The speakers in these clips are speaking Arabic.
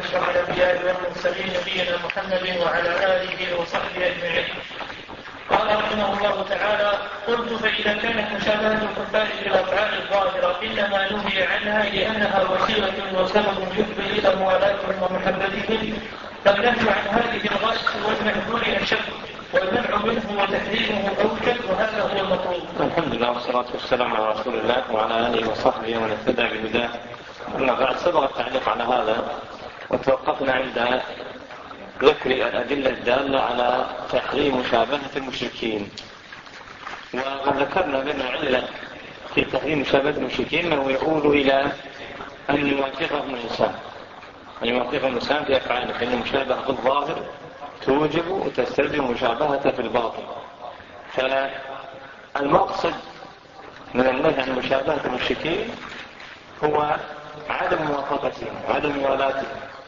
وأشرف الأنبياء والمرسلين نبينا محمد وعلى آله وصحبه أجمعين. قال رحمه الله تعالى: قلت فإذا كانت مشابهة الكفار بالأفعال الظاهرة إنما نهي عنها لأنها وسيلة وسبب يفضي إلى موالاتهم ومحبتهم، فالنهي عن هذه الغاية والمحذور أشد، والمنع منه وتحريمه أوجب، وهذا هو المطلوب. الحمد لله والصلاة والسلام على رسول الله وعلى آله وصحبه ومن اهتدى بهداه. أما بعد، سبق التعليق على هذا وتوقفنا عند ذكر الأدلة الدالة على تحريم مشابهة المشركين، وذكرنا بأن العلة في تحريم مشابهة المشركين أنه يقول إلى أن يوافقهم الإنسان في أفعاله، فإن المشابهة في الظاهر توجب وتستلزم مشابهة في الباطن. فالمقصد من النهي عن مشابهة المشركين هو عدم موافقتهم وعدم موالاتهم،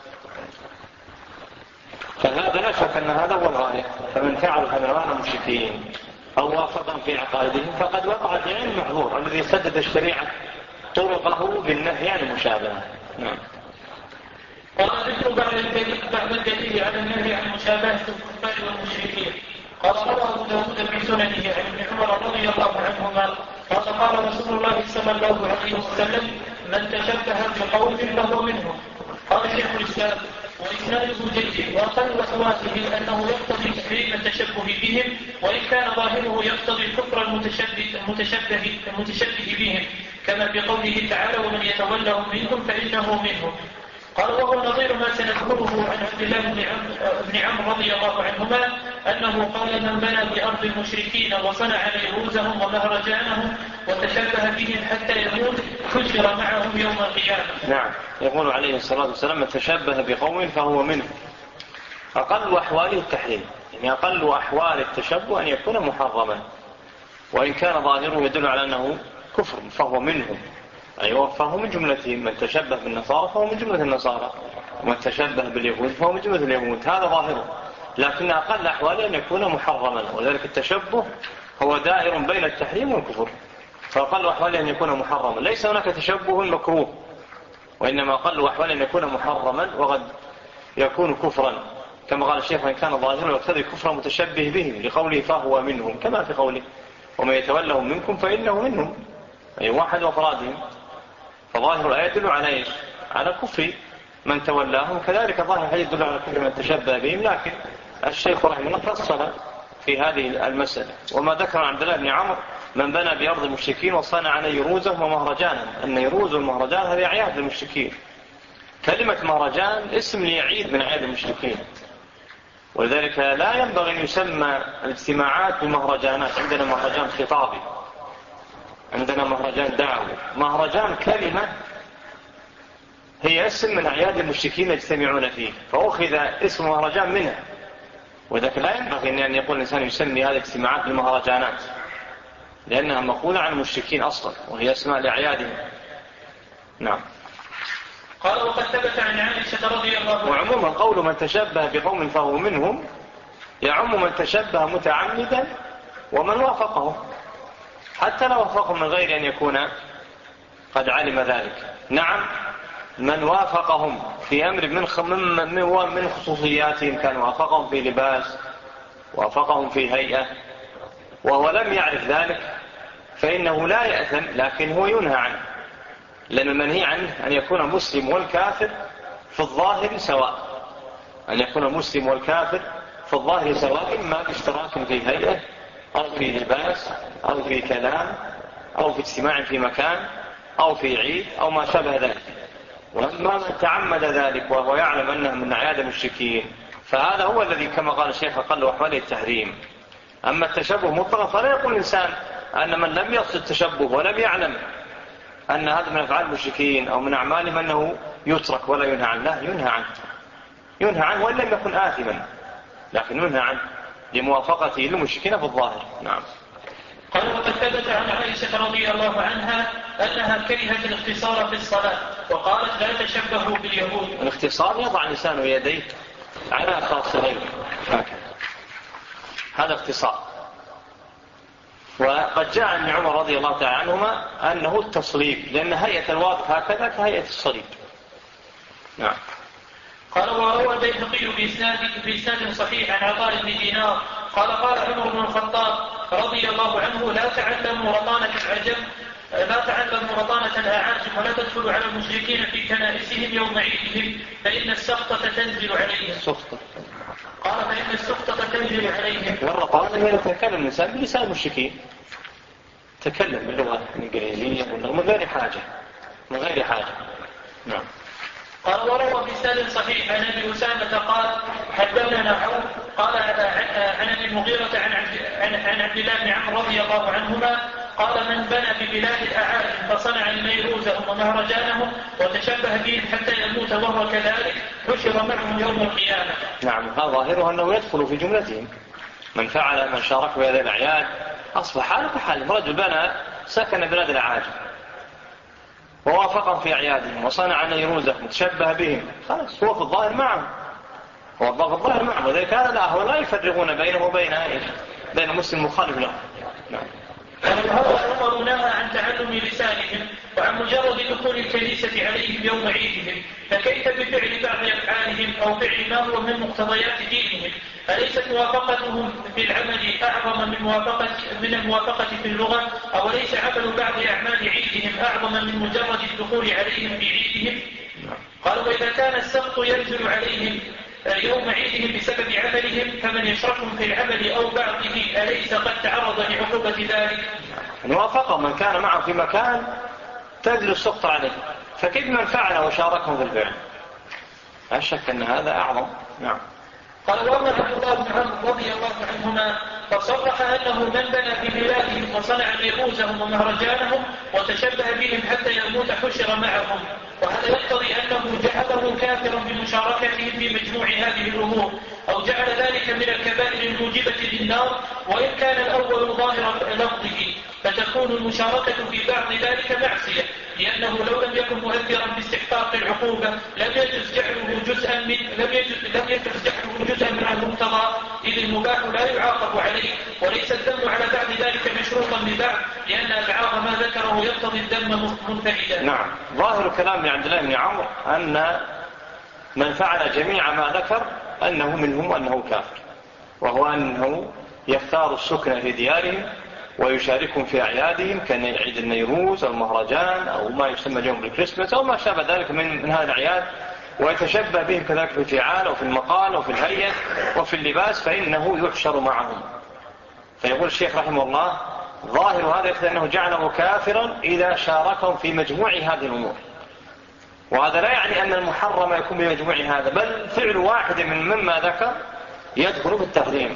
فهذا لا شك أن هذا هو الغاية. فمن فعل حملان المشركين أو وافقا في عقائدهم فقد وقع في عين المحظور الذي سدد الشريعة طرقه بالنهي عن المشابهة. نعم. قال ذكر بعد الدليل على النهي عن مشابهة الكفار والمشركين. قال رواه أبو داود في سننه عن ابن عمر رضي الله عنهما قال قال رسول الله صلى الله عليه وسلم: من تشبه بقوم فهو منهم. قال شيخ الإسلام: وإسناده جيد، وأقل وسواته أنه يقتضي تحريم التشبه بهم، وإن كان ظاهره يقتضي كفر المتشبه بهم، كما في قوله تعالى: ومن يتولهم منكم فإنه منهم. قال وهو نظير ما سنذكره عن عبد الله بن عمرو رضي الله عنهما أنه قال: من بنى بأرض المشركين وصنع نيروزهم ومهرجانهم وتشبه بهم حتى يموت حشر معهم يوم القيامة. نعم. يقول عليه الصلاة والسلام: من تشبه بقوم فهو منه. أقل أحواله التحريم، يعني أقل أحوال التشبه أن يكون محرما، وإن كان ظاهره يدل على أنه كفر فهو منهم. أيوة، فهو من جملتهم. من تشبه بالنصارى فهو من جملة النصارى، ومن تشبه باليهود فهو من جملة اليهود. هذا ظاهره، لكن أقل أحواله أن يكون محرما، وذلك التشبه هو دائر بين التحريم والكفر، فأقل أحواله أن يكون محرما. ليس هناك تشبه مكروه، وإنما أقل أحواله أن يكون محرما، وقد يكون كفرا، كما قال الشيخ: وإن كان ظاهره يقتضي كفر متشبه بهم، لقوله فهو منهم، كما في قوله: ومن يتولهم منكم فإنه منهم، أي واحد وأفرادهم. فظاهر الآية يدل على إيش؟ على كفر من تولاهم، كذلك ظاهر الآية يدل على كفر من تشبه بهم. لكن الشيخ رحمه الله فصل في هذه المسألة. وما ذكر عبد الله بن عمرو: من بنى بأرض المشركين وصنع نيروزهم ومهرجانهم. النيروز والمهرجان هذه أعياد المشركين. كلمة مهرجان اسم ليعيد من أعياد المشركين، ولذلك لا ينبغي أن يسمى الاجتماعات بمهرجانات. عندنا مهرجان خطابي، عندنا مهرجان دعوي. مهرجان كلمة هي اسم من أعياد المشركين يجتمعون فيه، فأخذ اسم مهرجان منها، وذلك لا ينبغي أن يقول الإنسان يسمي هذه الاجتماعات بالمهرجانات، لأنها مقولة عن المشركين أصلا، وهي اسماء لأعيادهم. نعم. قال وقد ثبت عن عائشة رضي الله عنها. وعموما قول من تشبه بقوم فهو منهم يعم من تشبه متعمدا ومن وافقه، حتى لو وافقهم من غير أن يكون قد علم ذلك. نعم، من وافقهم في أمر من خصوصياتهم، كان وافقهم في لباس، وافقهم في هيئة، وهو لم يعرف ذلك، فإنه لا يأثم، لكن هو ينهى عنه، لأن المنهي عنه أن يكون المسلم والكافر في الظاهر سواء، أن يكون المسلم والكافر في الظاهر سواء، إما باشتراك في هيئة أو في لباس أو في كلام أو في اجتماع في مكان أو في عيد أو ما شابه ذلك. وأما من تعمد ذلك وهو يعلم أنه من أعياد المشركين فهذا هو الذي كما قال الشيخ أقل أحواله التحريم. أما التشبه مطلقا فلا يقول الإنسان أن من لم يقصد التشبه ولم يعلم أن هذا من أفعال المشركين أو من أعمالهم أنه يترك ولا ينهى عنه. لا، ينهى عنه وإن لم يكن آثما، لكن ينهى عنه لموافقته للمشركين في الظاهر. نعم. قال وقد ثبت عن عائشة رضي الله عنها أنها كرهت الاختصار في الصلاة، وقالت: لا تشبهوا باليهود. الاختصار يضع لسانه يديه على خاصرين هكذا، هذا اختصار. وقد جاء عن عمر رضي الله تعالى عنهما أنه التصليب، لأن هيئة الواقف هكذا كهيئة الصليب. نعم. قال وروى البيهقي بإسناد صحيح عن عطاء بن دينار قال قال عمر بن الخطاب رضي الله عنه لا تعلموا رطانة الأعاجم ولا تدخلوا على المشركين في كنائسهم يوم عيدهم فإن السخطة تنزل عليهم. قال فإن السخطة تنزل عليهم. والرطانة هي تكلم الإنسان بلسان المشركين، تكلم باللغة الإنجليزية من غير حاجة. نعم. قال وروى بإسناد صحيح عن أبي أسامة قال حدثنا عوف قال عن أبي المغيرة عن عبد الله بن عمرو رضي الله عنهما قال من بنى ببلاد الأعاجم فصنع نيروزهم ومهرجانهم وتشبه بهم حتى يموت وهو كذلك حشر معهم يوم القيامة. نعم. هذا ظاهره أنه يدخل في جملتهم من شارك في هذه الأعياد أصبح حاله كحالهم. رجل بنى سكن بلاد الأعاجم ووافقهم في أعيادهم وصنع نيروزهم وتشبه بهم، خلاص هو في الظاهر معهم، وذلك كان لا لا يفرقون بينه بين مسلم مخالف له. نعم. عمر نهى عن تعلم لسانهم وعن مجرد دخول الكنيسة عليهم يوم عيدهم، فكيف بفعل بعض أفعالهم أو فعل ما هو من مقتضيات دينهم؟ أليست موافقتهم في العمل أعظم من الموافقة في اللغة؟ أو ليس عمل بعض أعمال عيدهم أعظم من مجرد الدخول عليهم في عيدهم؟ قالوا وإذا كان السخط ينزل عليهم يوم عيدهم بسبب عملهم فمن يشركهم في العمل أو بعضه أليس قد تعرض لعقوبة ذلك؟ موافقة من كان معه في مكان تنزل السخط عليه، فكيف من فعل وشاركهم في الفعل؟ لا شك أن هذا أعظم. نعم. قال وأما عبد الله بن عمرو رضي الله عنهما فصرح أنه من بنى في بلادهم وصنع نيروزهم ومهرجانهم وتشبه بهم حتى يموت حشر معهم، وهذا يقتضي أنه جعله كافرا بمشاركتهم في مجموع هذه الأمور أو جعل ذلك من الكبائر الموجبة للنار، وإن كان الأول ظاهر لفظه فتكون المشاركة في بعض ذلك معصية، لأنه لو لم يكن مؤثرا باستحقاق العقوبة لم يجوز جعله جزءا من المقتضى، إذ المباح لا يعاقب عليه، وليس الذم على بعد ذلك مشروطا ببعض، لأن أبعاض ما ذكره يقتضي الذم منفردا. نعم. ظاهر كلام عبد الله بن عمرو أن من فعل جميع ما ذكر أنه منهم وأنه كافر، وهو أنه يختار السكن في ديارهم ويشاركهم في أعيادهم كعيد النيروز أو المهرجان أو ما يسمى يوم الكريسماس أو ما شابه ذلك من هذه الأعياد، ويتشبه بهم كذلك في الفعال أو في المقال أو في الهيئة وفي اللباس، فإنه يحشر معهم. فيقول الشيخ رحمه الله ظاهر هذا يقتضي أنه جعله كافرا إذا شاركهم في مجموع هذه الأمور، وهذا لا يعني أن المحرم يكون بمجموع هذا، بل فعل واحد مما ذكر يدخل في التحريم،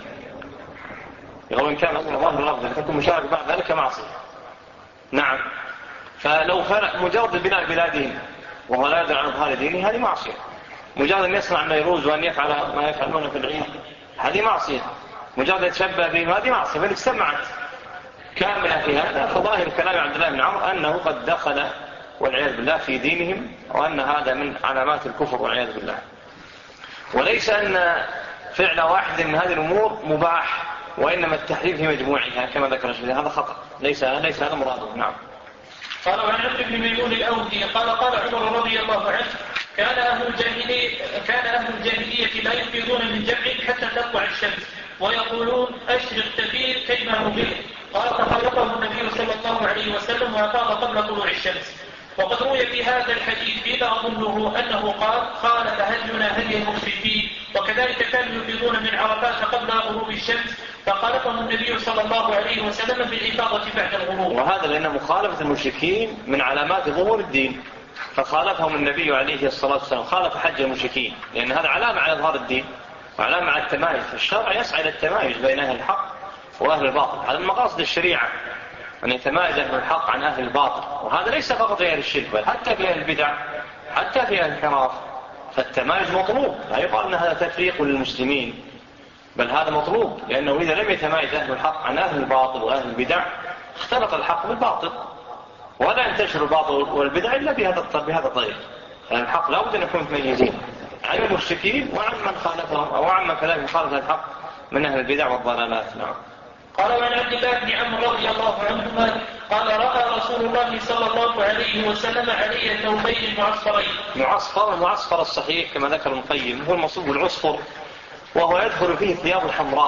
يقول إن كان ظاهر اللفظ تكون مشارك بعد ذلك معصية. نعم. فلو فرق مجرد بناء بلادهم وهو لا يدري عن إظهار دينه هذه معصية، مجرد أن يصنع النيروز وأن يفعل ما يفعلون في العيد هذه معصية، مجرد يتشبه بهم هذه معصية، فإن اجتمعت كاملة في هذا فظاهر كلام عبد الله بن عمرو أنه قد دخل والعياذ بالله في دينهم، وأن هذا من علامات الكفر والعياذ بالله، وليس أن فعل واحد من هذه الأمور مباح، وإنما التحريم في مجموعها كما ذكر الشيخ، هذا خطأ، ليس هذا مراده. نعم. قال عن عبد بن ميمون الأودي قال عمر رضي الله عنه كان أهل الجاهلية لا يفيضون من جمع حتى تطلع الشمس ويقولون أشرق تفيض كيما نبيل، قال فخلقه النبي صلى الله عليه وسلم وأفاض قبل طلوع الشمس. وقد روي في هذا الحديث فيما أظنه أنه قال خالف هدينا هدي المشركين، وكذلك كانوا يفيضون من عرفات قبل غروب الشمس فخالفهم النبي صلى الله عليه وسلم بالإفاضة بعد الغروب. وهذا لأن مخالفة المشركين من علامات ظهور الدين، فخالفهم النبي عليه الصلاة والسلام، خالف حج المشركين، لأن هذا علامة على إظهار الدين وعلامة على التمايز، الشرع يسعى إلى التمايز بين أهل الحق وأهل الباطل، هذا من مقاصد الشريعة أن يتمايز أهل الحق عن أهل الباطل، وهذا ليس فقط في أهل الشرك بل حتى في أهل البدع حتى في أهل الانحراف، فالتمايز مطلوب، لا يقال أن هذا تفريق للمسلمين، بل هذا مطلوب، لأنه إذا لم يتمايز أهل الحق عن أهل الباطل وأهل البدع اختلط الحق بالباطل، ولا ينتشر الباطل والبدع إلا بهذا الطريق، يعني الحق لا بد أن يكون متميزين عن المشركين وعن من خالفهم أو عن من كذلك خالف الحق من أهل البدع والضلالات. نعم. قال عن عبد الله بن عمرو رضي الله عنهما قال رأى رسول الله صلى الله عليه وسلم علي ثوبين معصفرين. معصفر الصحيح كما ذكر ابن القيم هو المصوب بالعصفر، وهو يدخل فيه الثياب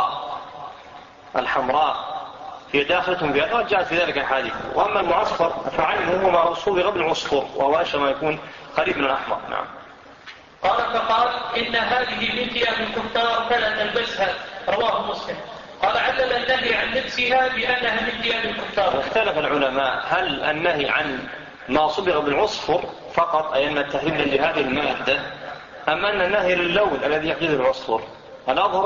الحمراء هي داخلة في هذا، جاءت في ذلك الحديث. وأما المعصفر فعينه هو ما صوب قبل العصفر، وهو أشبه ما يكون قريب من الأحمر. نعم. قال فقال إن هذه من ثياب الكفار فلا تلبسها، رواه مسلم. قال علل النهي عن لبسها بأنها من ثياب الكفار. اختلف العلماء هل النهي عن ما صبغ بالعصفر فقط، أي أن التحريم لهذه المادة، أم أن النهي للون الذي يحدث العصفر؟ الأظهر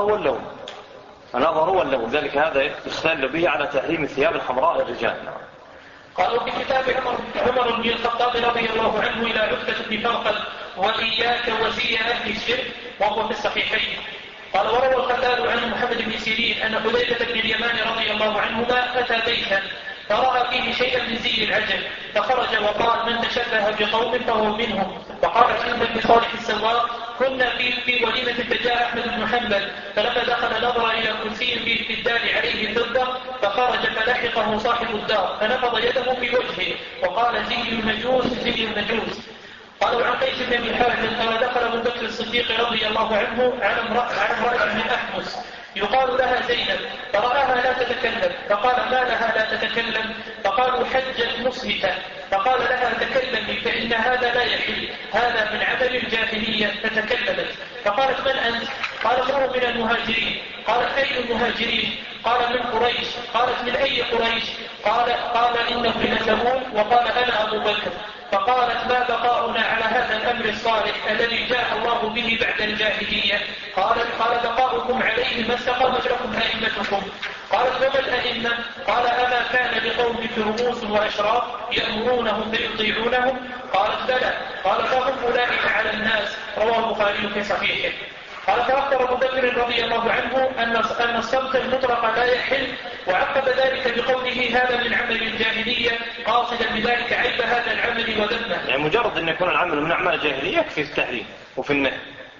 هو اللون، ذلك هذا يستدل به على تحريم الثياب الحمراء للرجال. قالوا في كتاب عمر بن الخطاب رضي الله عنه إلى عتبة بن فرقد وإياك وزي أهل الشرك، وهو في الصحيحين. قال وروى الخلال عن محمد بن سيرين أن حذيفة بن اليمان رضي الله عنهما أتى بيتا فرأى فيه شيئا من زي العجل، فخرج وقال من تشبه بقوم فهو منهم. وقال عند بن صالح السواق كنا في وليمة فجاء أحمد بن حنبل، فلما دخل نظر إلى كرسي في الدار عليه فضة، فخرج فلحقه صاحب الدار فنفض يده في وجهه وقال زي المجوس. قالوا عن قيس بن ابي حازم كما دخل ابو بكر الصديق رضي الله عنه على امرأة من أحمس يقال لها زينب، فرآها لا تتكلم، فقال ما لها لا تتكلم؟ فقالوا حجت مصمتة، فقال لها تكلمي فإن هذا لا يحل، هذا من عمل الجاهلية، فتكلمت. فقالت من أنت؟ قال هو من المهاجرين. قالت أي المهاجرين؟ قال من قريش. قالت من أي قريش؟ قال إنه لتقول، وقال أنا أبو بكر. فقالت ما بقاؤنا على هذا الأمر الصالح الذي جاء الله به بعد الجاهلية؟ قال بقاؤكم عليه ما استقامت لكم أئمتكم. قالت وما الأئمة؟ قال أما كان لقوم رؤوس وأشراف يأمرونهم فيطيعونهم؟ قالت بلى. قال فهم أولئك على الناس، رواه البخاري في صحيحه. قال فأخبر أبو بكر رضي الله عنه أن الصمت المطلق لا يحل، وعقب ذلك بقوله هذا من عمل الجاهلية، قاصدا بذلك عيب هذا العمل وذمه. يعني مجرد أن يكون العمل من أعمال الجاهلية يكفي التحريم وفي النهي.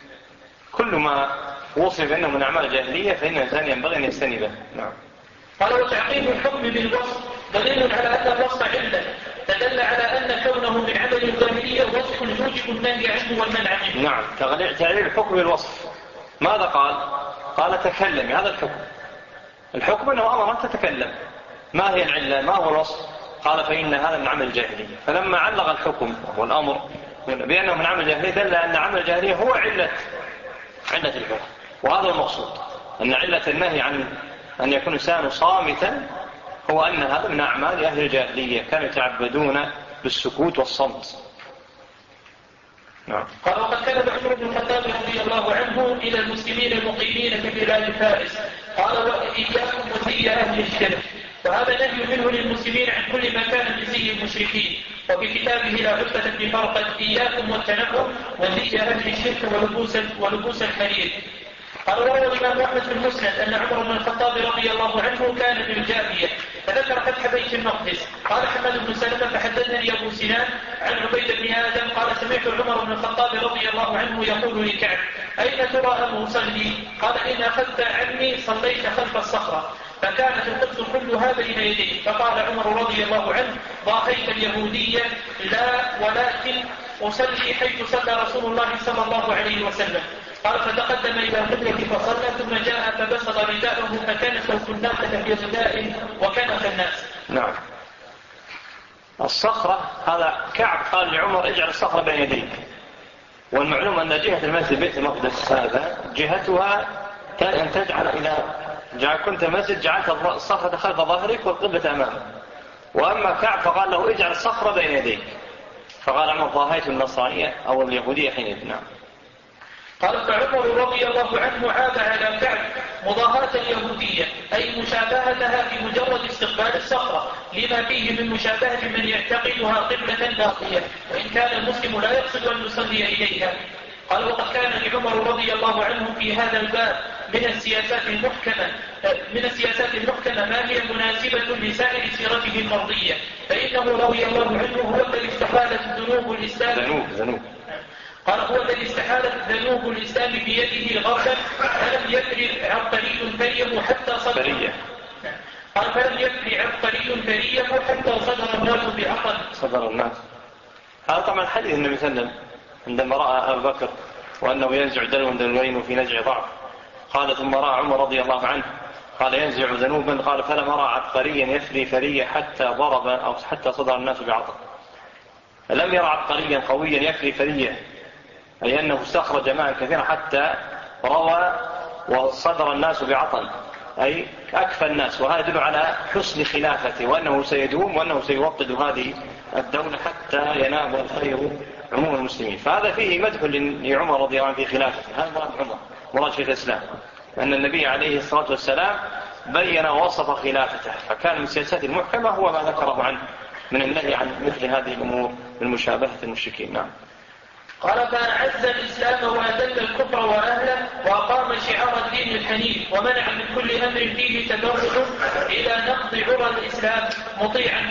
كل ما وصف أنه من أعمال الجاهلية فإن الإنسان ينبغي أن يجتنبه. نعم. قال وتعقيب الحكم بالوصف دليل على أن الوصف علة، تدل على أن كونه من عمل الجاهلية وصف يوجب النهي عنه والمنع منه. نعم. تعليل الحكم بالوصف ماذا قال؟ قال تكلمي، هذا الحكم أنه أمر أن تتكلم. ما هي العلة؟ ما هو الوصف؟ قال فإن هذا من عمل الجاهلية. فلما علق الحكم والأمر بأنه من عمل الجاهلية دل أن عمل الجاهلية هو علة الحكم، وهذا المقصود، أن علة النهي عن أن يكون الإنسان صامتا هو أن هذا من أعمال أهل الجاهلية، كانوا يتعبدون بالسكوت والصمت. نعم. قال وقد كتب عمر بن الخطاب رضي الله عنه إلى المسلمين المقيمين في بلاد فارس، قال وإياكم وزي أهل الشرك، وهذا نهي منه للمسلمين عن كل ما كان من زي المشركين. وفي كتابه لا عتبة بن فرقد إياكم والتنعم وزي أهل الشرك ولبوس الحرير. قال روى الإمام أحمد في المسند أن عمر بن الخطاب رضي الله عنه كان بالجابية فذكر فتح بيت المقدس. قال حماد بن سلمة فحدثني أبو سنان عن عبيد بن آدم قال سمعت عمر بن الخطاب رضي الله عنه يقول لكعب أين ترى أن أصلي؟ قال إن أخذت عني صليت خلف الصخرة، فكانت القدس كلها بين يديه. فقال عمر رضي الله عنه ضاهيت اليهودية؟ لا، ولكن أصلي حيث صلى رسول الله صلى الله عليه وسلم. قال فتقدم إلى القبلة فصلى ثم جاء فبسط رداءه فكان صوت الناقة في رداء وكنف الناس. نعم. الصخرة هذا كعب قال لعمر اجعل الصخرة بين يديك، والمعلوم أن جهة المسجد بيت المقدس هذا جهتها أن تجعل كنت مسجد جعلت الصخرة خلف ظهرك والقبلة أمامك. وأما كعب فقال له اجعل الصخرة بين يديك، فقال عمر ضاهيت النصرانية أو اليهودية حينئذ. نعم. قال فعمر رضي الله عنه عاب على كعب مضاهاة اليهودية أي مشابهتها في مجرد استقبال الصخرة، لما فيه من مشابهة من يعتقدها قبلة باقية، وإن كان المسلم لا يقصد أن يصلي إليها. قال وقد كان لعمر رضي الله عنه في هذا الباب من السياسات المحكمة ما هي مناسبة لسائر سيرته المرضية، فإنه رضي الله عنه هو الذي استحالت ذنوب الإسلام قال هو الذي استحالت ذنوب الإسلام بيده غربا فلم يدري عبقري كريم حتى صدر قال فلم يكفي عبقري فريه حتى صدر الناس بعقل. صدر الناس هذا طبعا حديث النبي صلى الله عليه وسلم عندما رأى أبو بكر وأنه ينزع دلوين وفي نزع ضعف، قال ثم رأى عمر رضي الله عنه قال ينزع ذنوبا، قال فلم أرى عبقريا يفري فرية حتى ضرب أو حتى صدر الناس بعطل. لم يرى عبقريا قويا يفري فرية، أي أنه استخرج ماء كثيرا حتى روى وصدر الناس بعطل، أي أكفى الناس. وهذا يدل على حسن خلافته وأنه سيدوم وأنه سيوطد هذه الدولة حتى ينال الخير عموم المسلمين. فهذا فيه مدح لعمر رضي الله عنه في خلافته. هذا مراد عمر مراد شيخ الإسلام، أن النبي عليه الصلاة والسلام بين ووصف خلافته، فكان من سياسات المحكمة هو ما ذكره عنه من النهي عن مثل هذه الأمور من مشابهة المشركين. نعم. قال فأعز الإسلام وأذل الكفر وأهله وأقام شعار الدين الحنيف ومنع من كل أمر فيه تدرج إلى نقض عرى الإسلام مطيعا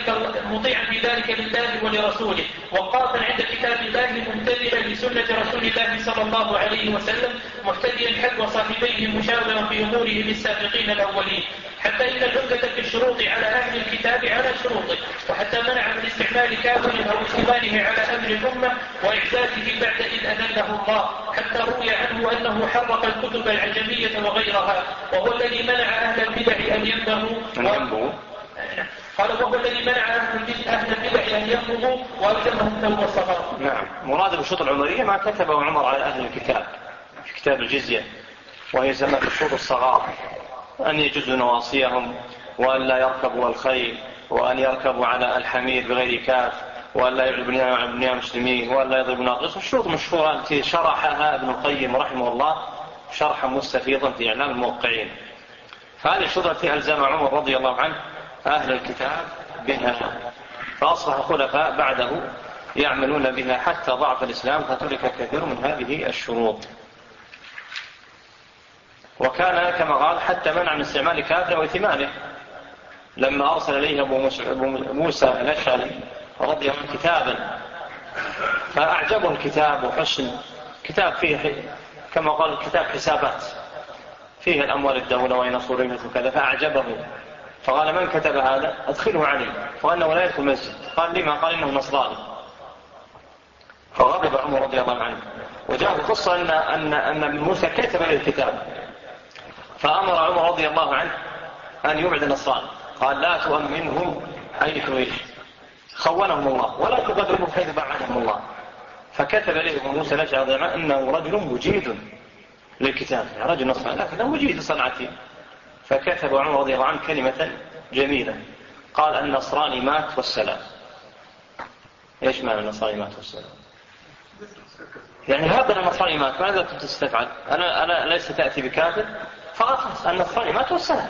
في ذلك لله ولرسوله، وقافا عند كتاب الله ممتثلا لسنة رسول الله صلى الله عليه وسلم، محتديا حذو صاحبيه مشاورا في أمورهم السابقين الأولين، حتى إن العمدة في الشروط على أهل الكتاب على شروطه، وحتى منع من استعمال كافر أو اشتباهه على أمر الأمة وإعزازه بعد إذ أذله الله، حتى روي عنه أنه حرق الكتب العجمية وغيرها، وهو الذي منع أهل البدع أن ينبغوا قال وهو الذي منع أهل البدع أن ينبغوا وألزمهم توبة الصغار. نعم. مراد بالشروط العمرية ما كتبه عمر على أهل الكتاب في كتاب الجزية، وهي سمت الشروط الصغار، أن يجزوا نواصيهم وأن لا يركبوا الخيل وأن يركبوا على الحمير بغير كاف وأن لا يعرضوا بنيان المسلمين وأن لا يضربوا ناقص. الشروط مشهورة التي شرحها ابن القيم رحمه الله شرحا مستفيضا في إعلام الموقعين. فهذه الشروط التي ألزم عمر رضي الله عنه أهل الكتاب بها، فأصبح خلفاء بعده يعملون بها حتى ضعف الإسلام فترك كثير من هذه الشروط. وكان كما قال حتى منع من استعمال كافر وإثمانه، لما أرسل إليه أبو موسى الأشعري رضي الله عنه كتابا فأعجبه الكتاب وحسن كتاب فيه كما قال الكتاب حسابات فيه الأموال الدولة وإن صورية وكذا، فأعجبه فقال من كتب هذا أدخله عليه، فقال أنه لا يدخل مسجد. قال لما؟ قال إنه نصراني. فغضب عمر رضي الله عنه، وجاء القصة أن موسى كتب له الكتاب، فأمر عمر رضي الله عنه أن يبعد النصراني، قال لا تؤمنهم حيث خونهم الله ولا تقدرهم حيث بعدهم الله. فكتب له موسى الأشعري أنه رجل مجيد للكتاب، يعني رجل نصراني لكنه مجيد صنعته. فكتب عمر رضي الله عنه كلمة جميلة، قال النصراني مات والسلام. إيش معنى النصراني مات والسلام؟ يعني هذا النصراني مات، ماذا كنت تستفعل؟ أنا ليس تأتي بكافر فأخلص النصراني مات والسلام.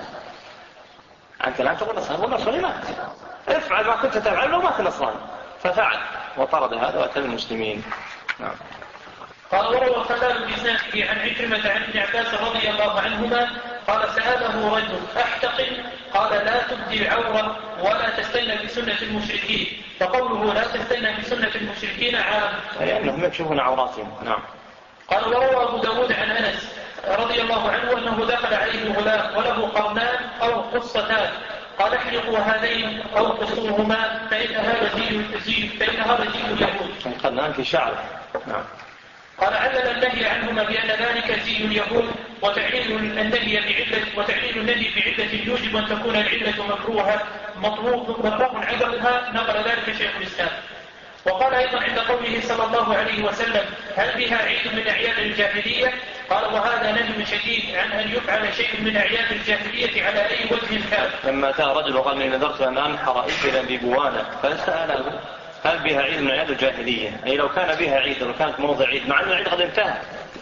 أنت الآن تقول النصراني مات، افعل ما كنت تفعل لو مات النصراني. ففعل وطرد هذا وأتى المسلمين. نعم. قال وروى خلال بن عن عكرمة عن ابن عباس رضي الله عنهما قال سأله رجل أحتقن؟ قال لا تبدي العورة ولا تستنى بسنة المشركين، فقوله لا تستنى بسنة المشركين عام أي أنهم يكشفون عوراتهم. نعم. قال وروى أبو داود عن أنس رضي الله عنه أنه دخل عليه غلام وله قرنان أو قصتان، قال احلقوا هذين أو قصوهما فإنها رجيل اليهود. القرنان في شعر. نعم. قال علل النهي عنهما بأن ذلك زي اليهود، وتعليل النهي بعلة يوجب أن تكون العلة مكروهة مطروق عدمها، نقل ذلك شيخ الإسلام. وقال أيضا عند قوله صلى الله عليه وسلم هل بها عيد من أعياد الجاهلية؟ قال وهذا نهي شديد عن أن يفعل شيء من أعياد الجاهلية على أي وجه كان. لما أتى رجل وقال إني نذرت أن أنحر إبلا ببوانة فسأله هل بها عيد من أعياد الجاهلية؟ أي لو كان بها عيد ولو كانت موضع عيد، مع أن العيد قد انتهى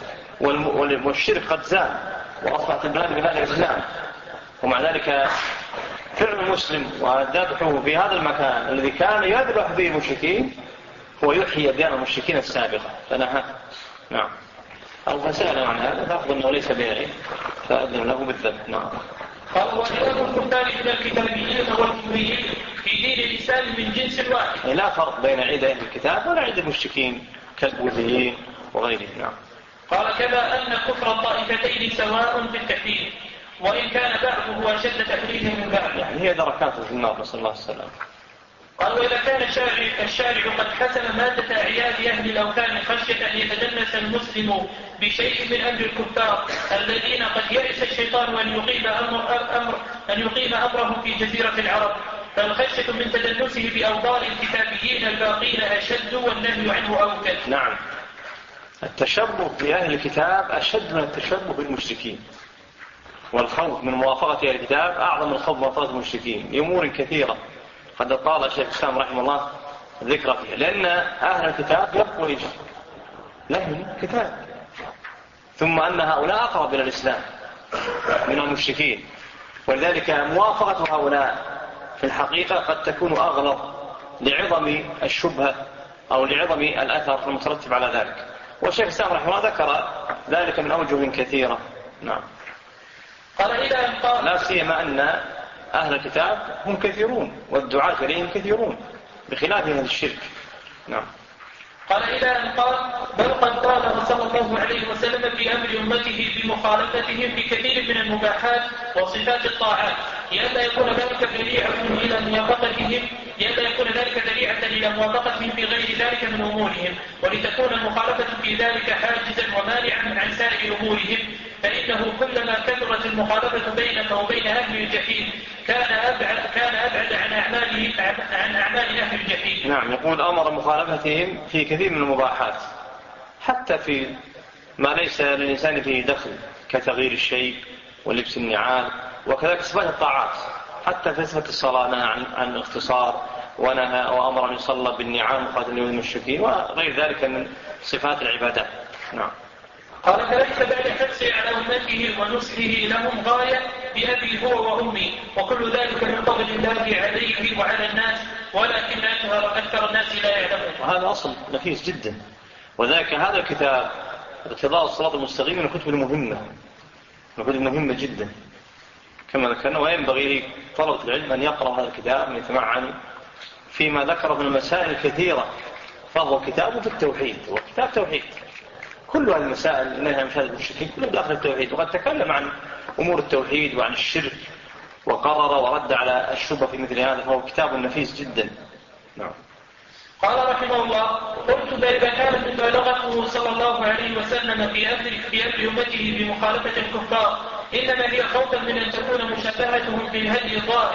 والشرك قد زال وأصبحت البلاد بهذا الإسلام، ومع ذلك فعل المسلم وذبحه في هذا المكان الذي كان يذبح فيه المشركين هو يحيي أديان المشركين السابقة فنهى. نعم. أو فسأل عن هذا فأخذ أنه ليس بها عيد فأذن له بالذبح. نعم. قال وإنه الكفار من الكتابيين والكفريين في دين الإسلام من جنس واحد، لا فرق بين عيد أهل الكتاب ولا عيد المشركين كالبوذيين وغيرهم. نعم. قال كما أن كفر الطائفتين سواء في التحديد، وإن كان بعضه أشد تحريما من بعض. يعني هي دركاته في النار، نسأل الله السلامة. قال وإذا كان الشارع قد حسم مادة أعياد أهل الأوثان خشية أن يتدنس المسلم بشيء من أمر الكفار الذين قد يئس الشيطان أن يقيم أمره في جزيرة العرب، فالخشية من تدنسه بأوضار الكتابيين الباقين أشد والنهي عنه أوكد. نعم، التشبه بأهل الكتاب أشد من التشبه بالمشركين، والخوف من موافقة أهل الكتاب أعظم من الخوف من موافقة المشركين لأمور كثيرة قد طال الشيخ الإسلام رحمه الله ذكر فيها. لأن أهل الكتاب يبقوا إيش؟ لهم كتاب، ثم أن هؤلاء أقرب إلى الإسلام من المشركين، ولذلك موافقة هؤلاء في الحقيقة قد تكون أغلظ لعظم الشبهة أو لعظم الأثر المترتب على ذلك. والشيخ الإسلام رحمه الله ذكر ذلك من أوجه كثيرة. نعم. لا سيما أن أهل الكتاب هم كثيرون والدعاة إليهم كثيرون بخلاف هذا الشرك. نعم. قال إلى أن قال بل قد قال صلى الله عليه وسلم في أمر أمته بمخالفتهم في كثير من المباحات وصفات الطاعات لئلا يكون ذلك ذريعة إلى موافقتهم في غير ذلك من أمورهم، ولتكون المخالفة في ذلك حاجزا ومانعا عن سائر أمورهم، فإنه كلما كثرت المخالفة بينك وبين أهل الجحيم كان أبعد عن أعمال أهل الجحيم. نعم، يقول أمر مخالفتهم في كثير من المباحات، حتى في ما ليس للإنسان فيه دخل كتغيير الشيء ولبس النعال، وكذلك صفات الطاعات، حتى في صفة الصلاة نهى عن الاختصار ونهى وأمر أن يصلى بالنعام وقاتل المشركين وغير ذلك من صفات العبادات. نعم. قال فليس بعد حرصه على أمته ونصحه لهم غاية بأبي هو وأمي، وكل ذلك من فضل الله عليه وعلى الناس، ولكن أكثر الناس لا يعلمون. وهذا أصل نفيس جدا، وذلك هذا الكتاب اقتضاء الصراط المستقيم من الكتب المهمة جدا كما ذكرنا، وينبغي طلبة العلم أن يقرأ هذا الكتاب من يتمعن فيما ذكر من المسائل الكثيرة، فهو كتابه في التوحيد، هو كتاب توحيد، كل هذه المسائل إنها مشاهد المشركين كلها داخل التوحيد، وقد تكلم عن أمور التوحيد وعن الشرك وقرر ورد على الشبهة في مثل هذا، فهو كتاب نفيس جدا. نعم. قال رحمه الله قلت فإذا كانت مبالغته صلى الله عليه وسلم في أمر أمته بمخالفة الكفار إنما هي خوفا من أن تكون مشابهتهم في الهدي الظاهر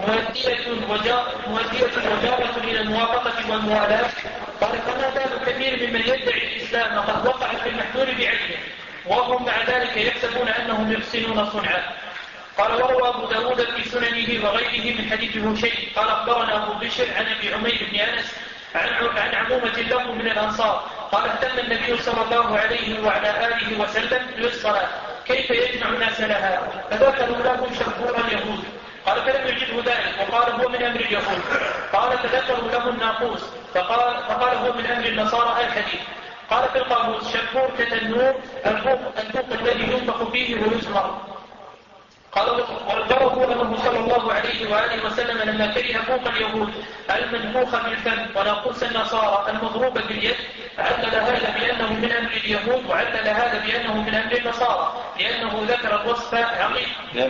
مؤدية وجارة إلى الموافقة والموالاة. قال فما بال كثير ممن يدعي الإسلام قد وقع في المحذور بعينه وهم مع ذلك يحسبون أنهم يحسنون صنعا. قال وروى أبو داود في سننه وغيره من حديث هشيم قال أخبرنا أبو بشر عن أبي عمير بن أنس عن عمومة له من الأنصار قال اهتم النبي صلى الله عليه وعلى آله وسلم للصلاة كيف يجمع الناس لها، فذكروا له شبورا اليهود، قال فلم يجده ذلك وقال هو من أمر اليهود، قال فذكروا له الناقوس فقال هو من أمر النصارى الحديث، قال في القاموس شبور كتنور البوق الذي ينفخ فيه ويزمر. قال وضربوا له صلى الله عليه وآله وسلم لما كره فوق اليهود المنفوخ بالفم وناقوس النصارى المضروب باليد علل هذا بأنه من أمر اليهود وعلل هذا بأنه من أمر النصارى لأنه ذكر الوصف عقيد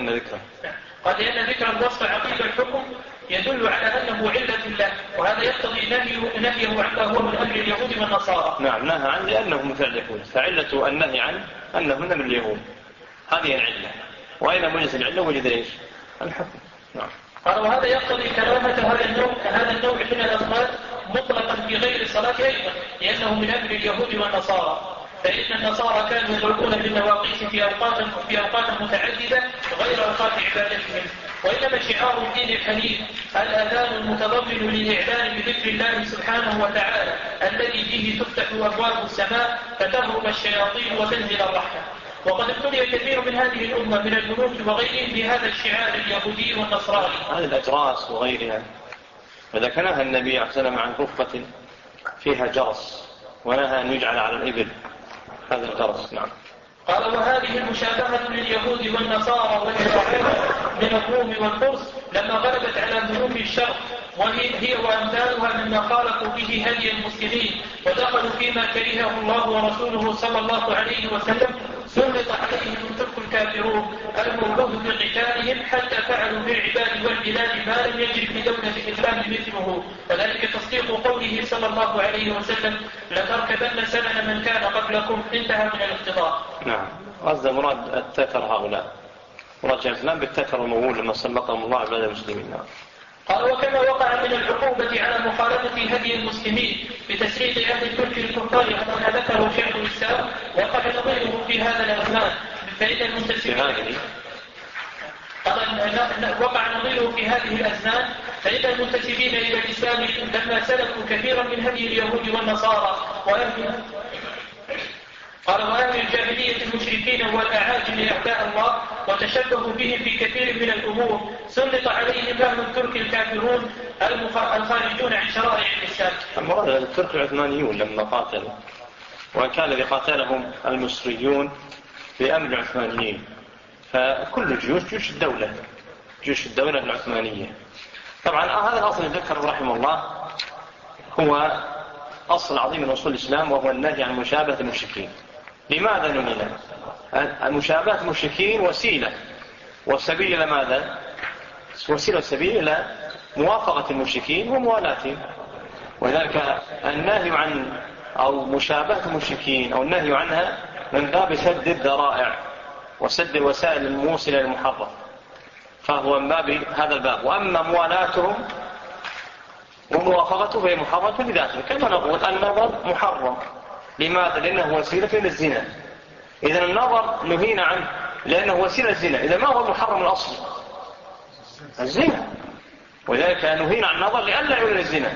لأن ذكر الوصف عقيد الحكم يدل على أنه علة له، وهذا يقتضي نهيه عما هو من أمر اليهود والنصارى. نعم، نهى عن لأنه من فعل اليهود، فعلة النهي عن أنه من أمر اليهود، هذه العلة، وأين وجد العلة وجد إيش؟ الحكم. نعم. قال وهذا يقتضي كراهة هذا النوع من الأصوات مطلقا في غير الصلاة أيضا لأنه من أمر اليهود والنصارى، فإن النصارى كانوا يضربون بالنواقيس في أوقات متعددة غير أوقات عبادتهم، وإنما شعار الدين الحنيف الأذان المتضمن للإعلان بذكر الله سبحانه وتعالى الذي فيه تفتح أبواب السماء فتهرب الشياطين وتنزل الرحمة. وقد ابتلي كثير من هذه الأمة من الملوك وغيرهم بهذا الشعار اليهودي والنصراني، هذه الأجراس وغيرها، فذا نهى النبي عليه الصلاة والسلام عن رفقة فيها جرس، ونهى أن يجعل على الإبل هذا الجرس. نعم. قال وهذه المشابهة لليهود والنصارى واليهود من الروم والفرس لما غلبت على ملوك الشرق، وهي وأمثالها مما خالفوا به هدي المسلمين ودخلوا فيما كرهه الله ورسوله صلى الله عليه وسلم سلط عليهم ترك الكافرون الموجود بقتالهم حتى فعلوا بالعباد والبلاد ما لم يجد في دولة الإسلام مثله، وذلك تصديق قوله صلى الله عليه وسلم لتركبن سنن من كان قبلكم، انتهى من الاقتضاء. نعم، قصد مراد التتر هؤلاء، مراد الإسلام بالتتر الموجود لما سلطهم الله على المسلمين. قال وكما وقع من العقوبة على مخالفة هدي المسلمين بتسليط أهل الترك الكفار على ما ذكره شيخ الإسلام وقع نظيره في هذا الأزمان، فإن المنتسبين وقع نظيره في هذه الأزمان فإن المنتسبين إلى الإسلام لما سلكوا كثيرا من هدي اليهود والنصارى وأهل الجاهلية المشركين والأعاجم أعداء الله وتشبهوا بهم في كثير من الأمور، سلط عليهم أهل الترك الكافرون الخارجون عن شرائع الإسلام. المراد الترك العثمانيون لما قاتلوا، وإن كان الذي قاتلهم المصريون بأمر العثمانيين، فكل جيوش الدولة العثمانية. طبعا هذا الأصل الذي ذكره رحمه الله هو أصل عظيم من أصول الإسلام، وهو النهي عن مشابهة المشركين. لماذا نهينا؟ المشابهة المشركين وسيلة والسبيل إلى ماذا؟ وسيلة والسبيل إلى موافقة المشركين وموالاتهم، ولذلك النهي عن أو مشابهة المشركين أو النهي عنها من باب سد الذرائع وسد الوسائل الموصلة للمحرم، فهو من باب هذا الباب. وأما موالاتهم وموافقته فهي محرمة بذاته، كما نقول النظر محرم. لماذا؟ لأنه وسيلة للزنا. إذا النظر نهينا عنه لأنه وسيلة للزنا. إذا ما هو المحرم الأصلي؟ الزنا. ولذلك نهينا عن النظر لئلا يعود الزنا.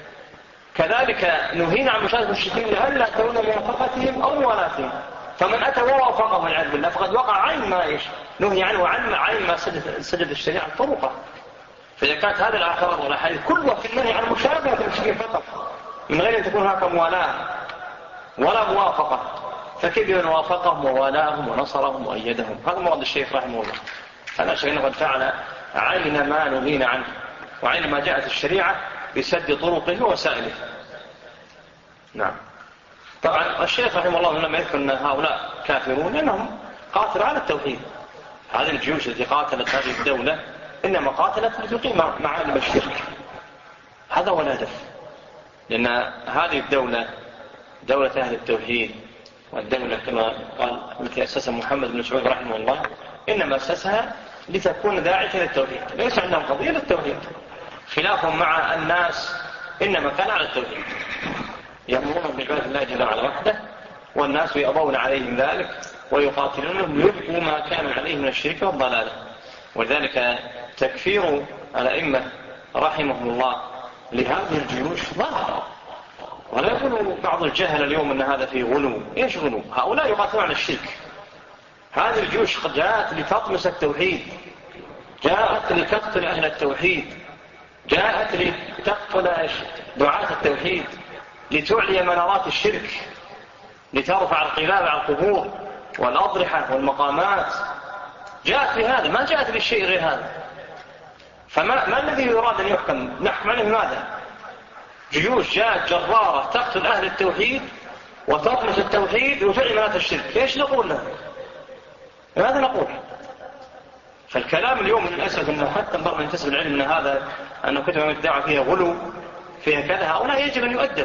كذلك نهينا عن مشاهدة المشركين لئلا تكون موافقتهم أو موالاتهم. فمن أتى ووافقه والعياذ بالله فقد وقع عين ما نهي عنه عين ما سجد الشريعة الطرقة. فإذا كانت هذه الآخرات والأحاديث كلها في النهي عن مشابهة المشركين فقط من غير أن تكون هناك موالاه ولا موافقة، فكيف وافقهم ووالاهم ونصرهم وأيدهم؟ هذا مراد الشيخ رحمه الله. هذا شيء قد فعل عين ما نهينا عنه وعين ما جاءت الشريعة بسد طرقه ووسائله. نعم. طبعا الشيخ رحمه الله لما يذكر أن هؤلاء كافرون لأنهم قاتلوا على التوحيد. هذه الجيوش التي قاتلت هذه الدولة إنما قاتلت لتقيم معالم الشرك. هذا هو الهدف، لأن هذه الدولة دولة أهل التوحيد، والدولة كما قال التي أسسها محمد بن سعود رحمه الله إنما أسسها لتكون داعية للتوحيد، ليس عندهم قضية للتوحيد. خلافهم مع الناس إنما كان على التوحيد، يأمرون بعبادة الله جل وعلا وحده، والناس يأبون عليهم ذلك ويقاتلونهم ليبقوا ما كانوا عليه من الشرك والضلالة. ولذلك تكفير الأئمة رحمهم الله لهذه الجيوش ظاهر. ولا يقول بعض الجهل اليوم أن هذا فيه غلو. إيش غلو؟ هؤلاء يقاتلون على الشرك. هذه الجيوش قد جاءت لتطمس التوحيد، جاءت لتقتل أهل التوحيد، جاءت لتقتل دعاة التوحيد، لتعلي منارات الشرك، لترفع القلاب على القبور والأضرحة والمقامات. جاءت لهذا، ما جاءت للشيء غير هذا. فما الذي يراد أن يحكم؟ نحكم عليه ماذا؟ جيوش جاءت جرارة تقتل أهل التوحيد وتطمس التوحيد وتعلي منارات الشرك. ايش نقول له؟ ماذا نقول؟ فالكلام اليوم للأسف أنه حتى بعض من ينتسب العلم أن هذا أن كتب الدعوة فيها غلو فيها كذا، هؤلاء يجب أن يؤدب.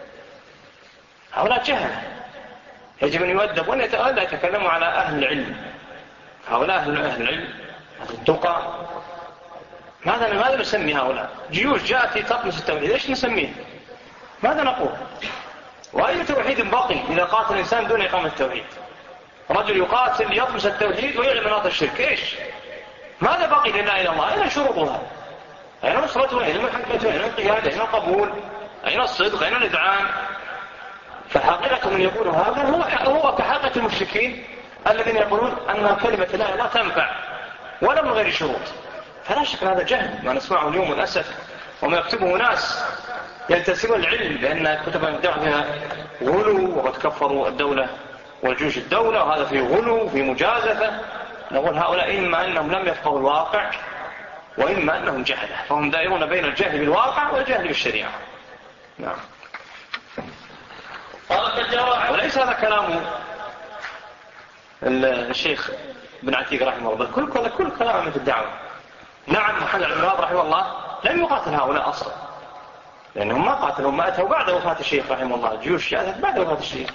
هؤلاء جهل يجب أن يؤدب، وأن يتكلموا على أهل العلم. هؤلاء أهل العلم التقى. ماذا نسمي هؤلاء؟ جيوش جاءت تطمس التوحيد، ايش نسميه؟ ماذا نقول؟ وأي توحيد باقي إذا قاتل الإنسان دون إقامة التوحيد؟ رجل يقاتل يطمس التوحيد ويعلم مناط الشرك، ايش؟ ماذا بقي لله إلى الله؟ أين شروطها؟ أين نصرتها؟ أين المحبة؟ أين القيادة؟ أين القبول؟ أين الصدق؟ أين الإدعام؟ فحقيقة من يقول هذا هو كحقيقة المشركين الذين يقولون أن كلمة لا إله إلا الله تنفع ولا من غير شروط. فلا شك هذا جهل ما نسمعه اليوم للأسف، وما يكتبه ناس ينتسبون العلم بأن كتب الدعوة فيها غلو وقد كفروا الدولة والجيوش الدولة، وهذا فيه غلو في مجازفة. نقول هؤلاء إما أنهم لم يفقهوا الواقع وإما أنهم جهلة، فهم دائرون بين الجهل بالواقع والجهل بالشريعة. نعم. وليس هذا كلامه الشيخ بن عتيق رحمه الله كل كلامه في الدعوة. نعم محمد عبد الوهاب رحمه الله لم يقاتل هؤلاء أصلا، لأنهم ما قاتلوا، ما أتوا بعد وفاة الشيخ رحمه الله، جيوش جاءت بعد وفاة الشيخ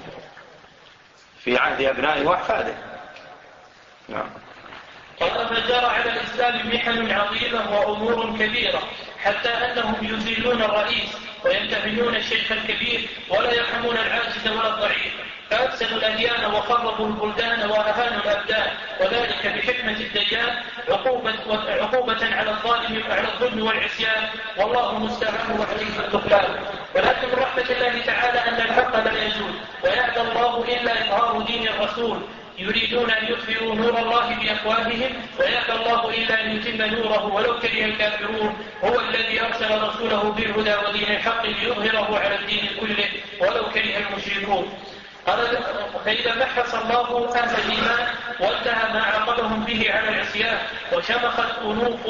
في عهد أبنائه وأحفاده. نعم. قال فجرى على الإسلام محن عظيمة وأمور كبيرة، حتى أنهم يذلون الرئيس ويمتهنون الشيخ الكبير ولا يرحمون العاجز ولا الضعيف، فأفسدوا الأديان وخربوا البلدان وأهانوا الأبدان، وذلك بحكمة الديان عقوبة على الظلم والعصيان، والله مستعان وعليه التقلان. ولكن من رحمة الله تعالى أن الحق لا يزول، ويأبى الله إلا إظهار دين الرسول. يريدون أن يطفئوا نور الله بأفواههم ويأبى الله إلا أن يتم نوره ولو كره الكافرون. هو الذي أرسل رسوله بالهدى ودين الحق ليظهره على الدين كله ولو كره المشركون. فإذا محص الله أهل الإيمان وانتهى ما عاقبهم به على العصيان، وشمخت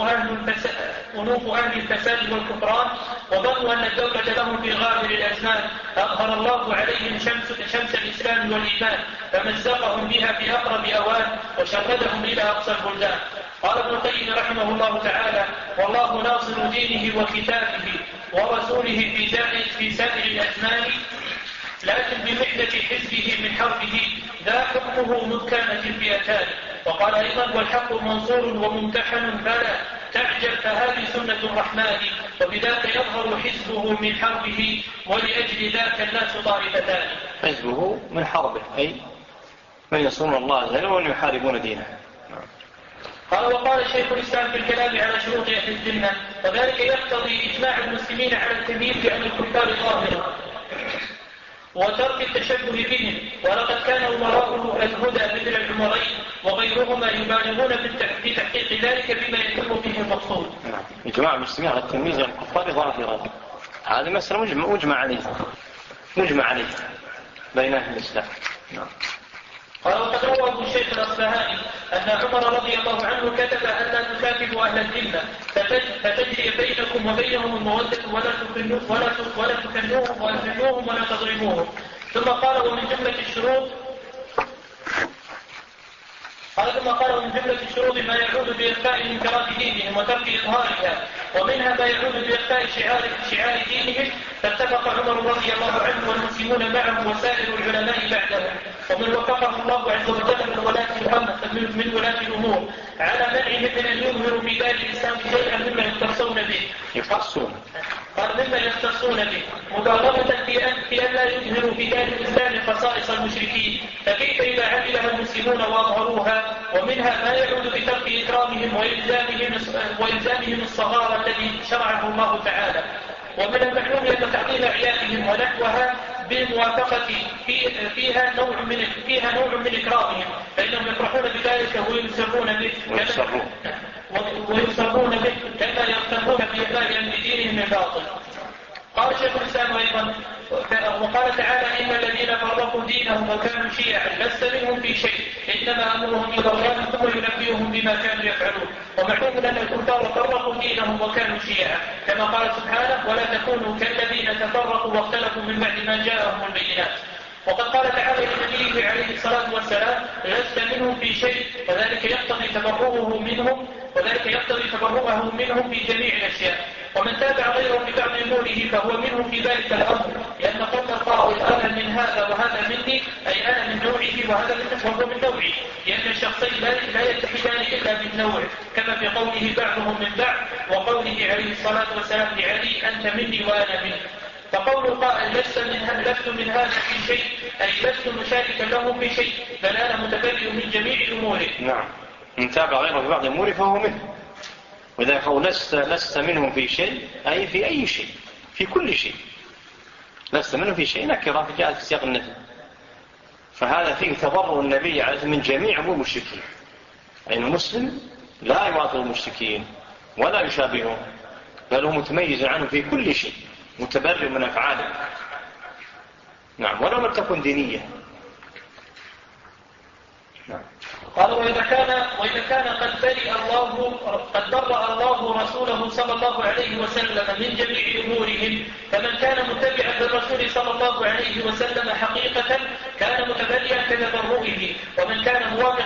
أنوف أهل الفساد والكفران، وظنوا أن الدولة لهم في غابر الأزمان، أظهر الله عليهم شمس الإسلام والإيمان، فمزقهم بها في أقرب أوان وشردهم إلى أقصى البلدان. قال ابن القيم رحمه الله تعالى: والله ناصر دينه وكتابه ورسوله في سائر الأزمان، لكن بمحنة حزبه من حربه ذا حكمه مذ كانت الفئتان. وقال أيضا: والحق منصور وممتحن فلا تعجب، فهذه سنة الرحمن، وبذاك يظهر حزبه من حربه، ولأجل ذاك الناس طائفتان. حزبه من حربه أي من يصون الله جل وعلا ويحاربون دينه. قال: وقال شيخ الإسلام في الكلام على شروط أهل الذمة: وذلك يقتضي إجماع المسلمين على التمييز بأن الكفار ظاهرة وترك التشبه بهم، ولقد كان أمراؤه الهدى مثل العمرين وغيرهما يبالغون في تحقيق ذلك بما يتم به المقصود. إجماع المسلمين على التمييز عن الكفار ظاهرا، هذه مسألة مجمع عليه بين أهل الإسلام. قال: وقد روى ابو الشيخ الأصفهاني أن عمر رضي الله عنه كتب أن لا تكاتبوا أهل الذمة فتجري بينكم وبينهم المودة ولا تكنوهم ولا تظلموهم. ثم قال: ومن جملة الشروط ما يعود بإخفاء منكرات دينهم وترك إظهارها، ومنها ما يعود بإخفاء شعار دينهم، فاتفق عمر رضي الله عنه والمسلمون معه وسائر العلماء بعدهم، ومن وفقه الله عز وجل من ولاة الأمور على منعهم من أن يظهروا في دار الإسلام شيئا مما يختصون به مبالغة في أن لا يظهروا في دار الإسلام خصائص المشركين، فكيف إذا عملها المسلمون وأظهروها؟ ومنها ما يعود بترك إكرامهم وإلزامهم الصغار الذي شرعه الله تعالى. ومن المعلوم أن تعظيم أعيادهم ونحوها بالموافقة فيها نوع من إكرامهم، فإنهم يفرحون بذلك ويسرون به كما يغترون بإعمال أمر دينهم من باطل. قال شيخ الإسلام أيضا: وقال تعالى: إن الذين فرقوا دينهم وكانوا شيعا لست منهم في شيء، إنما أمرهم إلى الله ثم ينبئهم بما كانوا يفعلون. ومعلوم أن الكفار فرقوا دينهم وكانوا شيعا، كما قال سبحانه: ولا تكونوا كالذين تفرقوا واختلفوا من بعد ما جاءهم البينات. وقد قال تعالى لنبيه عليه الصلاة والسلام: لست منهم في شيء، وذلك يقتضي تبرؤه منهم في جميع الأشياء. ومن تابع غيره في بعض أموره فهو منهم في ذلك الأمر، لأن قول القائل: أنا من هذا وهذا مني، أي أنا من نوعه وهو من نوعي، لأن الشخصين لا يتحدان إلا بالنوع، كما في قوله بعضهم من بعض، وقوله عليه الصلاة والسلام لعلي: أنت مني وأنا منك. فقول القائل: لست من هذا في شيء، أي لست مشاركا له في شيء، بل أنا متبرئ من جميع أموره. نعم، من تابع غيره في بعض أموره فهو منه. وإذا قول لست منهم في شيء، أي في أي شيء، في كل شيء. لست منهم في شيء نكرة جاءت في سياق النفي، فهذا فيه تبرؤ النبي عليه من جميع أمور المشركين، يعني المسلم لا يواطن المشركين ولا يشابههم، بل هو متميز عنه في كل شيء، متبرئ من أفعاله. نعم، ولو لم تكن دينية. نعم. قال: وإذا كان قد برأ الله رسوله صلى الله عليه وسلم من جميع أمورهم، فمن كان متبعا للرسول صلى الله عليه وسلم حقيقة كان متبرئا كتبرؤه، ومن كان موافقا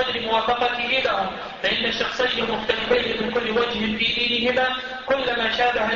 بقدر موافقته لهم، فإن الشخصين مختلفين من كل وجه في دينهما كلما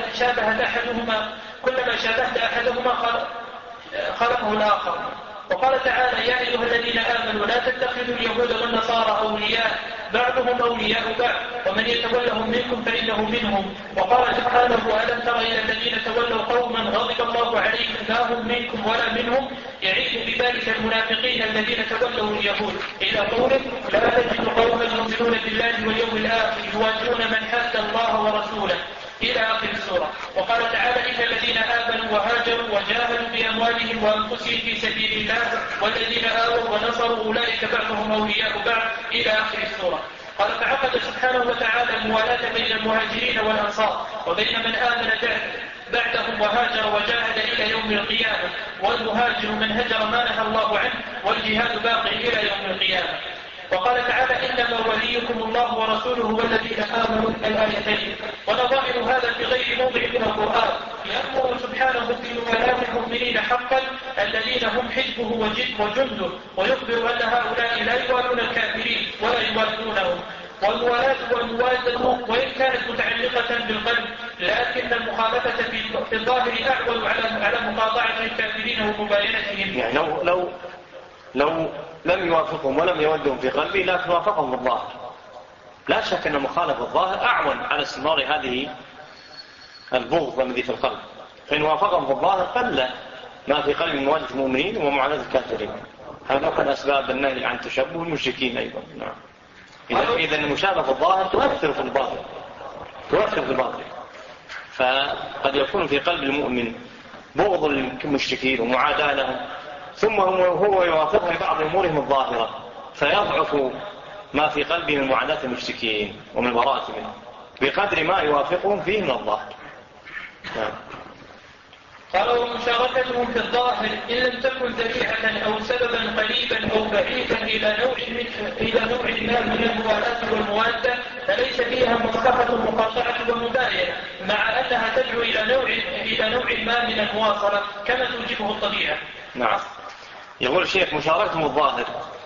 شابهت أحدهما خلقه الآخر. وقال تعالى: يا أيها الذين آمنوا لا تتخذوا اليهود والنصارى أولياء بعضهم أولياء بعض ومن يتولهم منكم فإنه منهم. وقال سبحانه: ألم تر إلى الذين تولوا قوما غضب الله عليهم لا هم منكم ولا منهم يعيد بذلك المنافقين الذين تولوا اليهود، إلى قوله: لا تجد قوما يؤمنون بالله واليوم الآخر يوادون من حاد الله ورسوله، إلى آخر السورة. وقال تعالى: إن الذين آمنوا وهاجروا وجاهدوا بأموالهم وأنفسهم في سبيل الله والذين آووا ونصروا أولئك بعضهم أولياء بعض، إلى آخر السورة. قال: فعقد سبحانه وتعالى الموالاة بين المهاجرين والأنصار وبين من آمن بعدهم وهاجر وجاهد إلى يوم القيامة، والمهاجر من هجر ما نهى الله عنه، والجهاد باقي إلى يوم القيامة. وقال تعالى: إنما وليكم الله ورسوله والذين آمنوا، الآيتين. ونظائر هذا في غير موضع من القرآن، يأمر سبحانه بولاة المؤمنين حقا الذين هم حزبه وجنده، ويخبر أن هؤلاء لا يوالون الكافرين ولا يوالونهم. والموالاة والموازنة وإن كانت متعلقة بالقلب، لكن المخالفة في الظاهر أعول على مقاطعة الكافرين ومباينتهم. يعني لو لم يوافقهم ولم يودهم في قلبه لكن وافقهم الظاهر، لا شك أن مخالفة الظاهر أعون على استمرار هذه البغض الذي في القلب، فإن وافقهم في الظاهر قل ما في قلب مواجهة المؤمنين ومعاندة الكافرين. هذا من أسباب النهي عن تشبه المشركين أيضا. نعم. إذا المشابهة الظاهر تؤثر في الباطن، فقد يكون في قلب المؤمن بغض المشركين ومعاداة لهم، ثم هو يوافقهم في بعض أمورهم الظاهرة فيضعف ما في قلبه من معاداة المشركين ومن براءة منهم بقدر ما يوافقهم فيه من الظاهر. قال: ومشاركتهم في الظاهر إن لم تكن ذريعة أو سببا قريبا أو بعيدا إلى نوع ما من الموالاة والموادة فليس فيها مصلحة المقاطعة والمباينة، مع أنها تدعو إلى نوع ما من المواصلة كما توجبه الطبيعة. نعم. يقول الشيخ: مشاركتهم الظاهر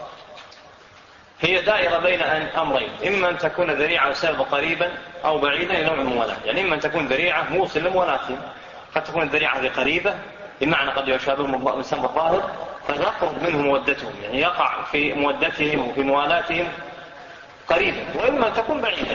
هي دائرة بين أمرين، إما أن تكون ذريعة أو سبب قريبا أو بعيدا إلى نوع الموالاة. يعني إما أن تكون ذريعة موصل لموالاتهم، قد تكون الذريعة قريبة بمعنى قد يشابههم الإنسان بالظاهر فيقرب منه مودتهم، يعني يقع في مودتهم وفي موالاتهم قريبا، وإما تكون بعيدة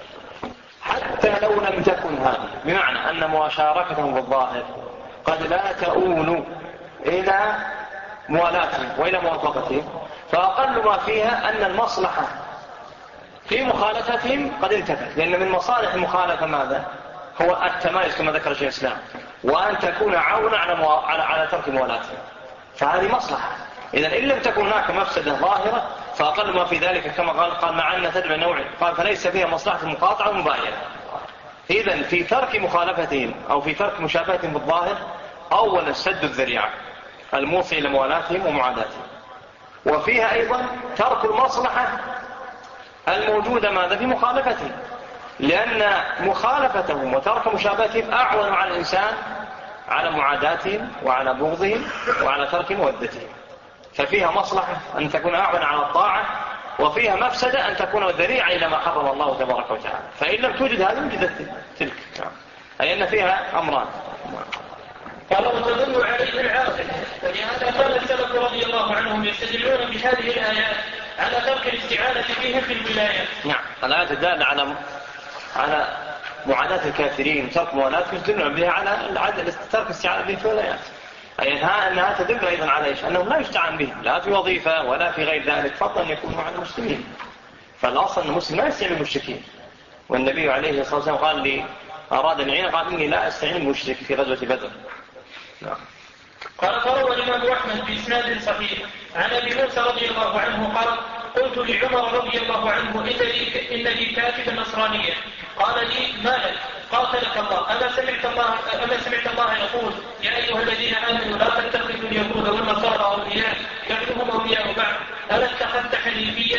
حتى لو لم تكن هذه، بمعنى أن مشاركتهم بالظاهر قد لا تؤول إلى موالاتهم وإلى موافقتهم، فأقل ما فيها أن المصلحة في مخالفتهم قد انتفت، لأن من مصالح المخالفة ماذا؟ هو التمايز كما ذكر شيخ الإسلام، وأن تكون عونا على ترك موالاتهم، فهذه مصلحة. إذن إن لم تكن هناك مفسدة ظاهرة فأقل ما في ذلك كما قال مع أن تدعو نوع، قال فليس فيها مصلحة المقاطعة والمباينة. إذن في ترك مخالفتهم أو في ترك مشابهتهم بالظاهر أولا سد الذريعة الموصل إلى موالاتهم ومعاداتهم، وفيها أيضا ترك المصلحة الموجودة ماذا في مخالفتهم، لأن مخالفتهم وترك مشابهتهم أعون على الإنسان على معاداتهم وعلى بغضهم وعلى ترك مودتهم، ففيها مصلحة أن تكون أعون على الطاعة، وفيها مفسدة أن تكون ذريعة إلى ما حرم الله تبارك وتعالى. فإن لم توجد هذه وجدت تلك، أي أن فيها أمران. قال: وتدل عليه العاقل، ولهذا كان السلف رضي الله عنهم يستدلون بهذه الآيات على ترك الاستعانة فيهم في الولايات. نعم، الآيات تدل على معاداة الكافرين وترك موالاتهم، تدل بها على ترك الاستعانة بهم في الولايات، أي أنها تدل أيضا على إيش؟ أنهم لا يستعان بهم لا في وظيفة ولا في غير ذلك، فضلا أن يكونوا مع المسلمين. فالأصل أن المسلم لا يستعين بالمشركين، والنبي عليه الصلاة والسلام قال لي أراد أن يعين قال: إني لا أستعين بالمشرك في غزوة بدر. نعم. قال: فروى الإمام أحمد بإسناد صحيح عن أبي موسى رضي الله عنه قال: قلت لعمر رضي الله عنه: إن لي كاتبا نصرانيا. قال لي: ما لك؟ قاتلك الله، أما سمعت الله يقول: يا أيها الذين آمنوا لا تتخذوا اليهود والنصارى أولياء بعضهم أولياء بعض، ألا اتخذت حنيفيا؟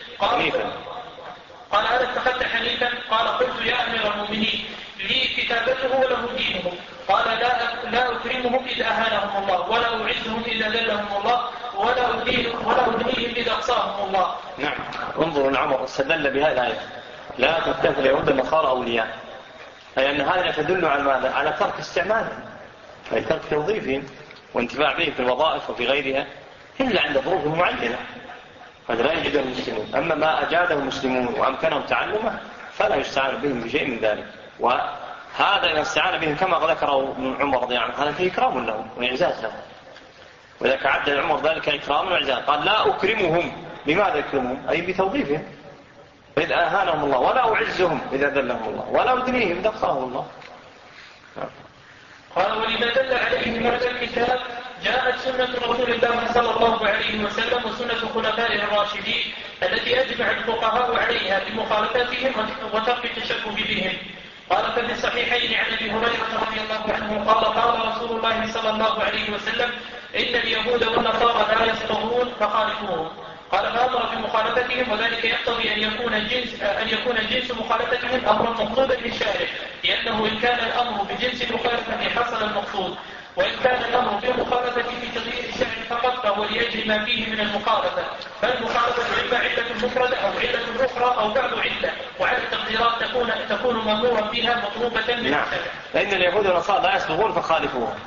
قال: ألا اتخذت حنيفا؟ قال: قلت: يا أمير المؤمنين لي كتابته وله دينهم. قال: لا أكرمهم إذا أهانهم الله، ولا أعزهم إذا ذلهم الله، ولا أدنيهم إذا أقصاهم الله. نعم. انظروا لعمر استدل بهذه الآية لا تتخذ اليهود النصارى أولياء، أي أن هذا تدل على ماذا؟ على ترك استعمالهم، أي ترك توظيفهم وانتفاع بهم في الوظائف وفي غيرها إلا عند ظروف معينة، هذا لا يجده المسلمون. أما ما أجاده المسلمون وأمكنهم تعلمه فلا يستعان بهم بشيء من ذلك. وهذا إذا استعان بهم كما ذكره عمر رضي الله عنه هذا فيه إكرام لهم وإعزاز لهم، وإذا عد عمر ذلك إكرام وإعزاز قال لا أكرمهم. بماذا أكرمهم؟ أي بتوظيفهم إذ أهانهم الله، ولا أعزهم إذا ذلهم الله، ولا أدنيهم إذا أخرهم الله. قال ولما دل عليه هذا الكتاب جاءت سنة رسول الله صلى الله عليه وسلم وسنة خلفائه الراشدين التي أجمع الفقهاء عليها بمخالفتهم وترك التشبه بهم. قال ففي الصحيحين عن أبي هريرة رضي الله عنه قال قال رسول الله صلى الله عليه وسلم إن اليهود والنصارى لا يصطهون فخالفوهم. قال فأمر بمخالفتهم، وذلك يقتضي أن يكون جنس مخالفتهم أمرا مقصودا للشارع، لأنه إن كان الأمر بجنس المخالفة حصل المقصود، وإن كان الأمر بالمخالفة في تغيير الشارع فقط فهو لأجل ما فيه من المخالفة، فالمخالفة إما علة مفردة أو علة أخرى أو بعض علة، وعلى التقديرات تكون مأمورا بها مطلوبة من نعم. فإن اليهود والنصارى لا يصبغون فخالفوهم.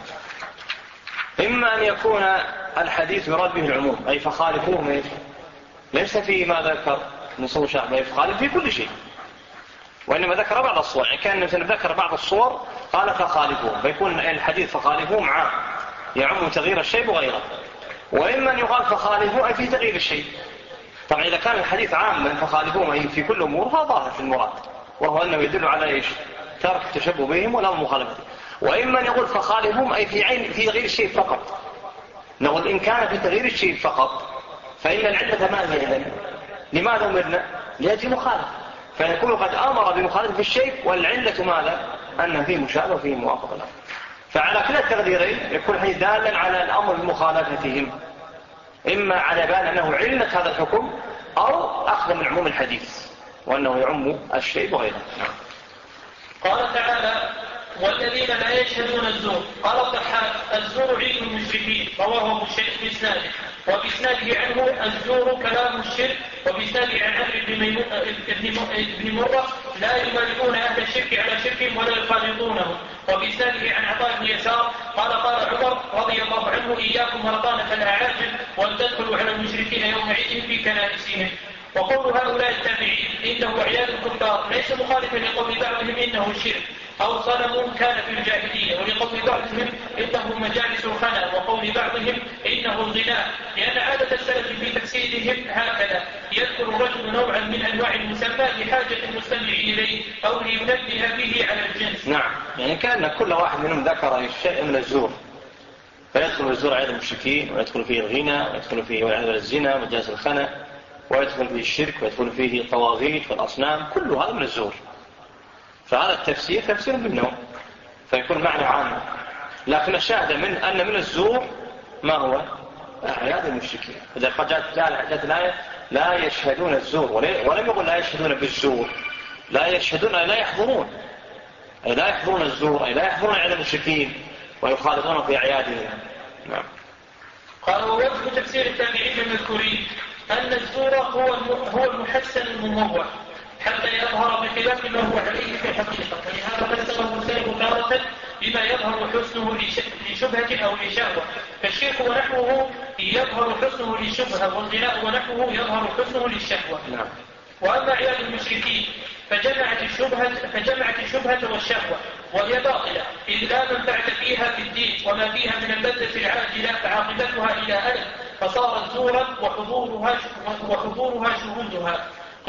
إما أن يكون الحديث يراد به العموم أي فخالفوهم ليس في ما ذكر نصوص شعب يخالف في كل شيء، وإنما ذكر بعض الصور، يعني كان مثلا ذكر بعض الصور قال فخالفوهم، فيكون الحديث فخالفوهم عام يعم تغيير الشيء وغيره. وإما أن يقال فخالفوه أي في تغيير الشيء. طبعا إذا كان الحديث عاما فخالفوهم أي في كل أمور فظاهر في المراد، وهو أنه يدل على إيش؟ ترك التشبه بهم ولا مخالفتهم. وإما أن يقول فخالفوهم أي في تغيير الشيء فقط. نقول إن كان في تغيير الشيء فقط فإن العلة ما هي إذن؟ لماذا أمرنا؟ لأجل مخالفة، فيكون قد أمر بمخالفة الشيء والعلة ماذا؟ أنه فيه مشابه وفيه موافقة له. فعلى كلا التقديرين يكون الحديث دالا على الأمر بمخالفتهم، إما على بال أنه علة هذا الحكم أو أخذ من عموم الحديث وأنه يعم الشيء وغيره. قال تعالى والذين لا يشهدون الزور. قال الضحاك الزور عيد المشركين، رواه ابو الشيخ بإسناده، وبإسناده عنه الزور كلام الشرك، وبإسناده عن عمرو بن مرة لا يمالكون أهل الشرك على شركهم ولا يخالطونهم، وبإسناده عن عطاء بن يسار قال قال عمر رضي الله عنه إياكم ورطانة الأعاجم وأن تدخلوا على المشركين يوم عيدهم في كنائسهم. وقول هؤلاء التابعين إنه عياد الكفار ليس مخالفا لقول بعضهم إنه شرك أو صنم كان في الجاهلية، ولقول بعضهم إنه مجالس الخنا، وقول بعضهم إنه الغناء، لأن عادة السلف في تفسيرهم هكذا: يذكر الرجل نوعا من أنواع المسمى لحاجة المستمع إليه أو لينبه به على الجنس. نعم، يعني كأن كل واحد منهم ذكر شيء من الزور، فيدخل الزور عيد المشركين، ويدخل فيه الغنى، ويدخل فيه الزنا مجالس الخنا، ويدخل فيه الشرك، ويدخل فيه الطواغيت والأصنام، كل هذا من الزور. فهذا التفسير تفسير بالنوم، فيكون معنى عام. لكن الشاهد أن من الزور ما هو؟ أعياد المشركين. إذا جاءت الآية لا يشهدون الزور، ولم يقل لا يشهدون بالزور، لا يشهدون أي لا يحضرون، أي لا يحضرون الزور، أي لا يحضرون أعياد المشركين ويخالطون في أعيادهم. نعم. قال ووجه تفسير التابعين المذكورين أن الزور هو المحسن المموه حتى يظهر بخلاف ما هو عليه في الحقيقة، ولهذا فسره السلف تارة بما يظهر حسنه لشبهة أو لشهوة، فالشرك ونحوه يظهر حسنه للشبهة، والغناء ونحوه يظهر حسنه للشهوة. وأما عياد المشركين فجمعت الشبهة والشهوة، وهي باطلة إذ لا منفعة فيها في الدين، وما فيها من اللذة العاجلة فعاقبتها إلى ألم، فصارت زورا وحضورها شهودها.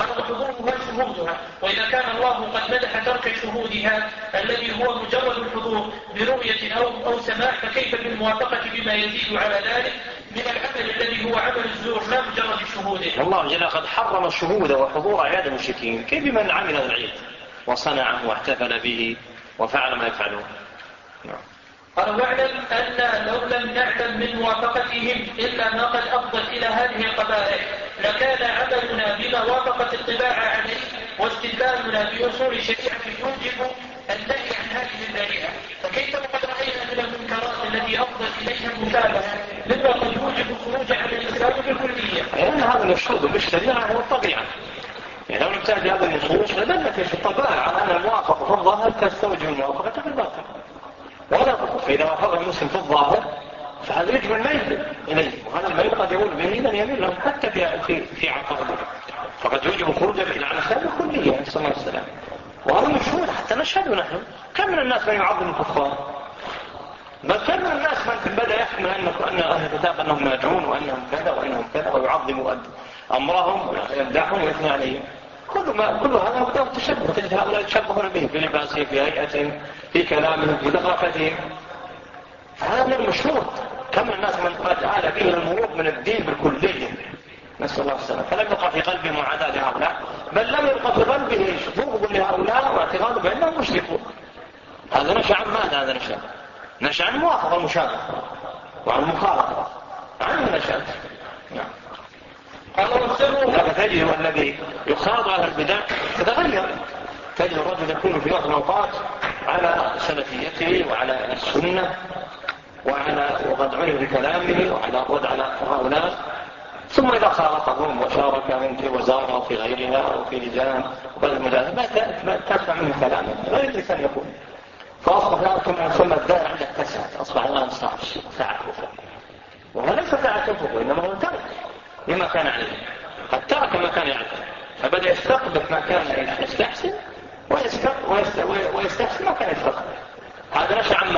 وإذا كان الله قد مدح ترك شهودها الذي هو مجرد الحضور برؤية أو سماع، فكيف بالموافقة بما يزيد على ذلك من العمل الذي هو عمل الزور لا مجرد شهوده؟ الله جل قد حرم الشهود وحضور أعياد المشركين، كيف بمن عمل هذا العيد وصنعه واحتفل به وفعل ما يفعلون؟ قال واعلم أن لو لم نعلم من موافقتهم إلا ما قد أفضت إلى هذه القبائل لكان عملنا بما وافقت الطباع عليه واستدلالنا بأصول الشريعة يوجب النهي عن هذه الذريعة، فكيف وقد رأينا من المنكرات التي أفضت إليها المشابهة مما قد يوجب الخروج عن الإسلام بالكلية؟ لأن هذا المشهود بالشريعة هو الطبيعة، يعني لو نبتعد هذا النصوص لدلت في الطبائع على أن الموافقة في الظاهر تستوجب الموافقة في الباطن، ولا تقف. فإذا وافق المسلم في الظاهر فهذا يجب الميل إليه، وهذا الميل قد يقول به من يميل لهم حتى في عقائده، فقد يجب خروجه إلى العمسان الكلية صلى الله عليه وسلم. وهذا مشهور حتى نشهد نحن. كم من الناس من يعظم الكفار، بل كم من الناس من بدأ يحمل أن أهل الكتاب أنهم ناجون وأنهم كذا وأنهم كذا، ويعظم أمرهم ويمدحهم ويثني عليهم. كل هذا هو التشبه. تجد هؤلاء يتشبهون به في لباسهم، في هيئتهم، في كلامهم، في دقاقتهم. هذا من المشهور. كم من الناس من قد آل به المرور من الدين بالكلية، نسأل الله السلامة، فلم يبقى في قلبه معاداة لهؤلاء، بل لم يبقى في قلبه بغض لهؤلاء واعتقاده بأنهم مشركون. هذا نشأ عن ماذا؟ هذا نشأ عن موافقة المشابهة وعن مخالفة، عن نشأ. نعم. هذا تجد الذي يخاض على البدع تتغير. تجد الرجل يكون في وقت الأوقات على سلفيته وعلى السنة وقد عرف بكلامه وعلى هؤلاء، ثم إذا خالطهم وشارك منك وزاره في غيرها أو في لجان ما تسمع منه كلامه لا يدرك أن يقول، فأصبح لكم ثم الدار عندك تسعة، أصبح الآن ساعة كفر. وهذا ليس ساعة كفر، وإنما هو ترك لما كان عليه، قد ترك ما كان يعلم، فبدأ يستقبل ما كان يستحسن ويستحسن ما كان يستقبل. هذا نشأ عن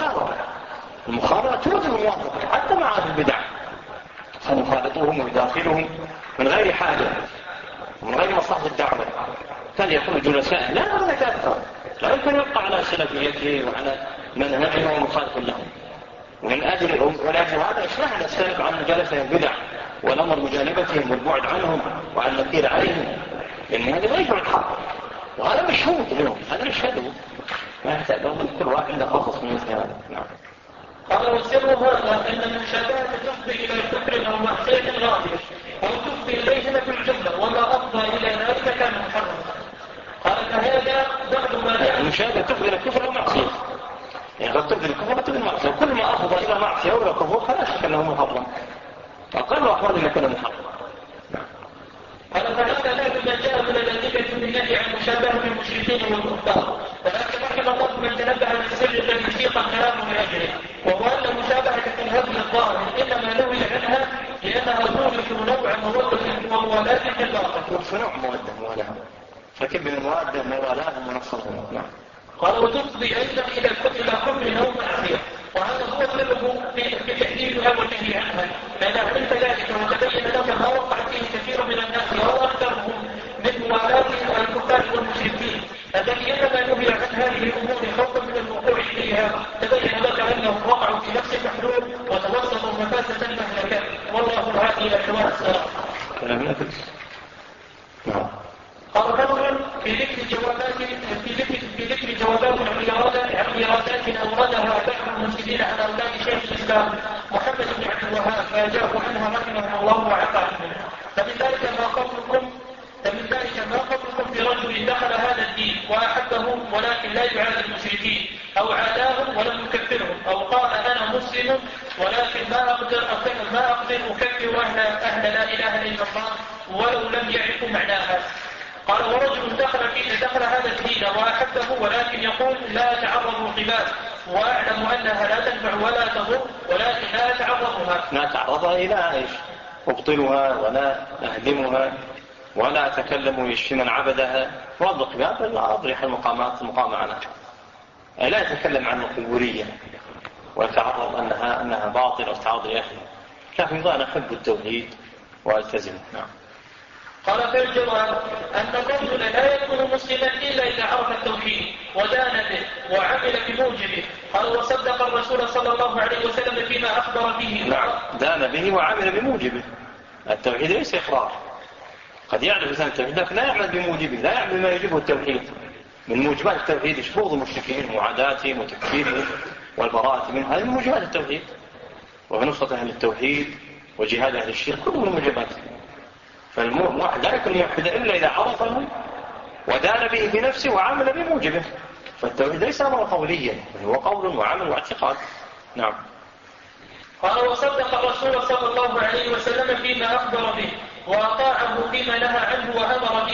المخالطة توجد الموافقة حتى مع أهل البدع، فنخالطوهم ويداخلهم من غير حاجة ومن غير مصلحة الدعوة، كان يكون جلساء لا يتأثر، لا يمكن يبقى على سلفيته وعلى منهجه ومخالف لهم. ومن أجل هذا إصلاحنا السلف عن مجالسة البدع والأمر مجانبتهم والبعد عنهم وعن النكير عليهم، لأن هذا لا يجب الحق، وهذا مشهود اليوم، هذا نشهده، ما يحتاج كل واحد عنده خصص من مثل هذا. نعم. قال والسر هذا أن المشابهة تفضي إلى كفر أو معصية غالية، أو تفضي إليهما في الجملة، وما أفضى إلى ذلك كان محرما. قال فهذا بعض ما المشابهة تفضي إلى كفر أو معصية، يعني قد تفضي الكفر وتفضي المعصية، كل ما أفضى إلى معصية أو إلى كفر فلا شك أنه محرم، أقل أحوال ما كان محرم. قال فهذا لا بما جاء من الأدلة بالنهي عن مشابهة المشركين والكفار، ولكن رحم الله من تنبه للسر الذي سيق الكلام من أجله، وهو أن مشابهة الهدي الظاهر إنما نهي عنها لأنها تورث نوع مودة وموالاة في الباطن. تورث نوع مودة فكيف بالموادة موالاه ونصرهم. نعم. قال وتفضي أيضا إلى كفر أو معصية، وهذا هو سبب في تحديدها والنهي عنها، لأن علمت ذلك وتبين لك ما وقع فيه كثير من الناس وأكثرهم من موالاة الكفار والمشركين الذي إنما نهي عن هذه الأمور خوفا من الوقوع فيها، تبين لك أنهم وقعوا في نفس المحلول وتوسطوا مفاسة المهلكة، والله هذه الأحوال السلام. قال رجل في ذكر جوابات عن إرادات أوردها بعض المسلمين على أولاد شيخ الإسلام محمد بن عبد الوهاب فأجاب عنها رحمه الله وعفاه منه. فمن ذلك ما قولكم في رجل دخل هذا الدين وأحبهم ولكن لا يعادي المشركين، أو عاداهم ولم يكفرهم، أو قال أنا مسلم ولكن ما أقدر أكفر أهل لا إله إلا الله ولو لم يعرفوا معناها. قال ورجل دخل هذا الدين وأحبه ولكن يقول لا تعرضوا القباد، وأعلم أنها لا تنفع ولا تضر ولكن لا تعرضها إلى إيش؟ أبطلها ولا أهدمها ولا أتكلم يشفي من عبدها، وضع القباد لا أضرح المقامة عنها، لا يتكلم عن القبورية ويتعرض أنها باطل وتعرض لأخيه، لكن أنا أحب التوحيد وألتزمه. نعم. قال فالجواب أن الرجل لا يكون مسلما إلا إذا عرف التوحيد ودان به وعمل بموجبه. قال وصدق الرسول صلى الله عليه وسلم فيما أخبر به. نعم، دان به وعمل بموجبه. التوحيد ليس إقرار، قد يعرف الإنسان التوحيد لكن لا يعمل بموجبه، لا يعمل ما يجبه التوحيد. من موجبات التوحيد شفوض المشركين ومعاداتهم وتكفيرهم والبراءة منهم، هذه من موجبات التوحيد، ونصرة أهل التوحيد وجهاد أهل الشرك، كله من موجباته. فالواحد لا يكون موحدا إلا إذا عرفه ودان به بنفسه وعمل بموجبه. فالتوحيد ليس أمر قوليا، هو قول وعمل واعتقاد. نعم. قال وصدق الرسول صلى الله عليه وسلم فيما أخبر به وأطاعه فيما نهى عنه وأمر به،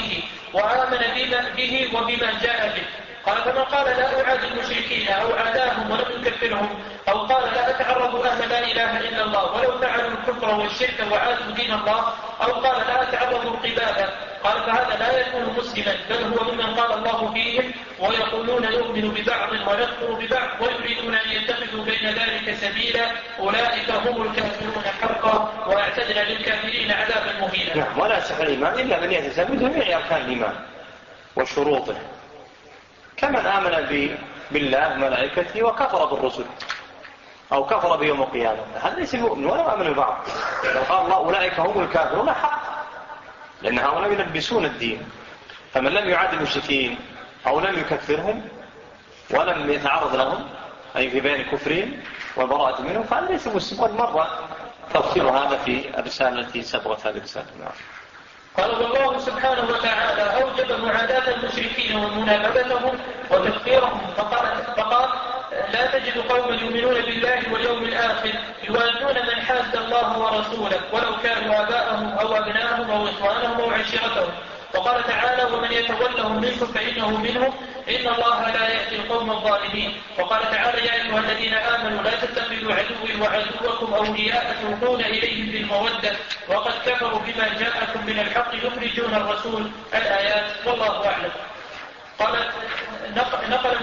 وآمن به وبما جاء به. قال فمن قال لا أعادي المشركين أو عاداهم ولم يكفرهم أو قال لا أتعرض أهل لا إله إلا الله ولو فعلوا الكفر والشرك وعادوا دين الله أو قال لا أتعرض القبادة، قال فهذا لا يكون مسلما، بل هو ممن قال الله فيهم ويقولون نؤمن ببعض ونكفر ببعض ويريدون أن يتخذوا بين ذلك سبيلا، أولئك هم الكافرون حقا وأعتدنا للكافرين عذابا مهينا. نعم، ولا يصح الإيمان إلا من يتسم بجميع أركان الإيمان وشروطه، كمن آمن بالله وملائكته وكفر بالرسل أو كفر بيوم القيامة، هذا ليس مؤمن ولا آمن ببعض. لو قال الله أولئك هم الكافرون حق، لأن هؤلاء يلبسون الدين. فمن لم يعاد المشركين أو لم يكفرهم ولم يتعرض لهم أي في بين كفرهم والبراءة منهم فهذا ليس مسلم. والمرة تفسير هذا في الرسالة التي سبقت هذه الرسالة. قال والله سبحانه وتعالى أوجب معاداة المشركين ومنابذتهم وتكفيرهم، فقال لا تجد قوما يؤمنون بالله واليوم الآخر يوادون من حاد الله ورسوله ولو كانوا آباءهم أو أبناءهم أو إخوانهم أو عشيرتهم. وقال تعالى ومن يتولهم منكم فإنه منهم إن الله لا يأتي القوم الظالمين. وقال تعالى يا أيها الذين آمنوا لا تتخذوا عدوي وعدوكم أولياء تلقون إليهم بالمودة وقد كفروا بما جاءكم من الحق يخرجون الرسول. الآيات والله أعلم. قال نقل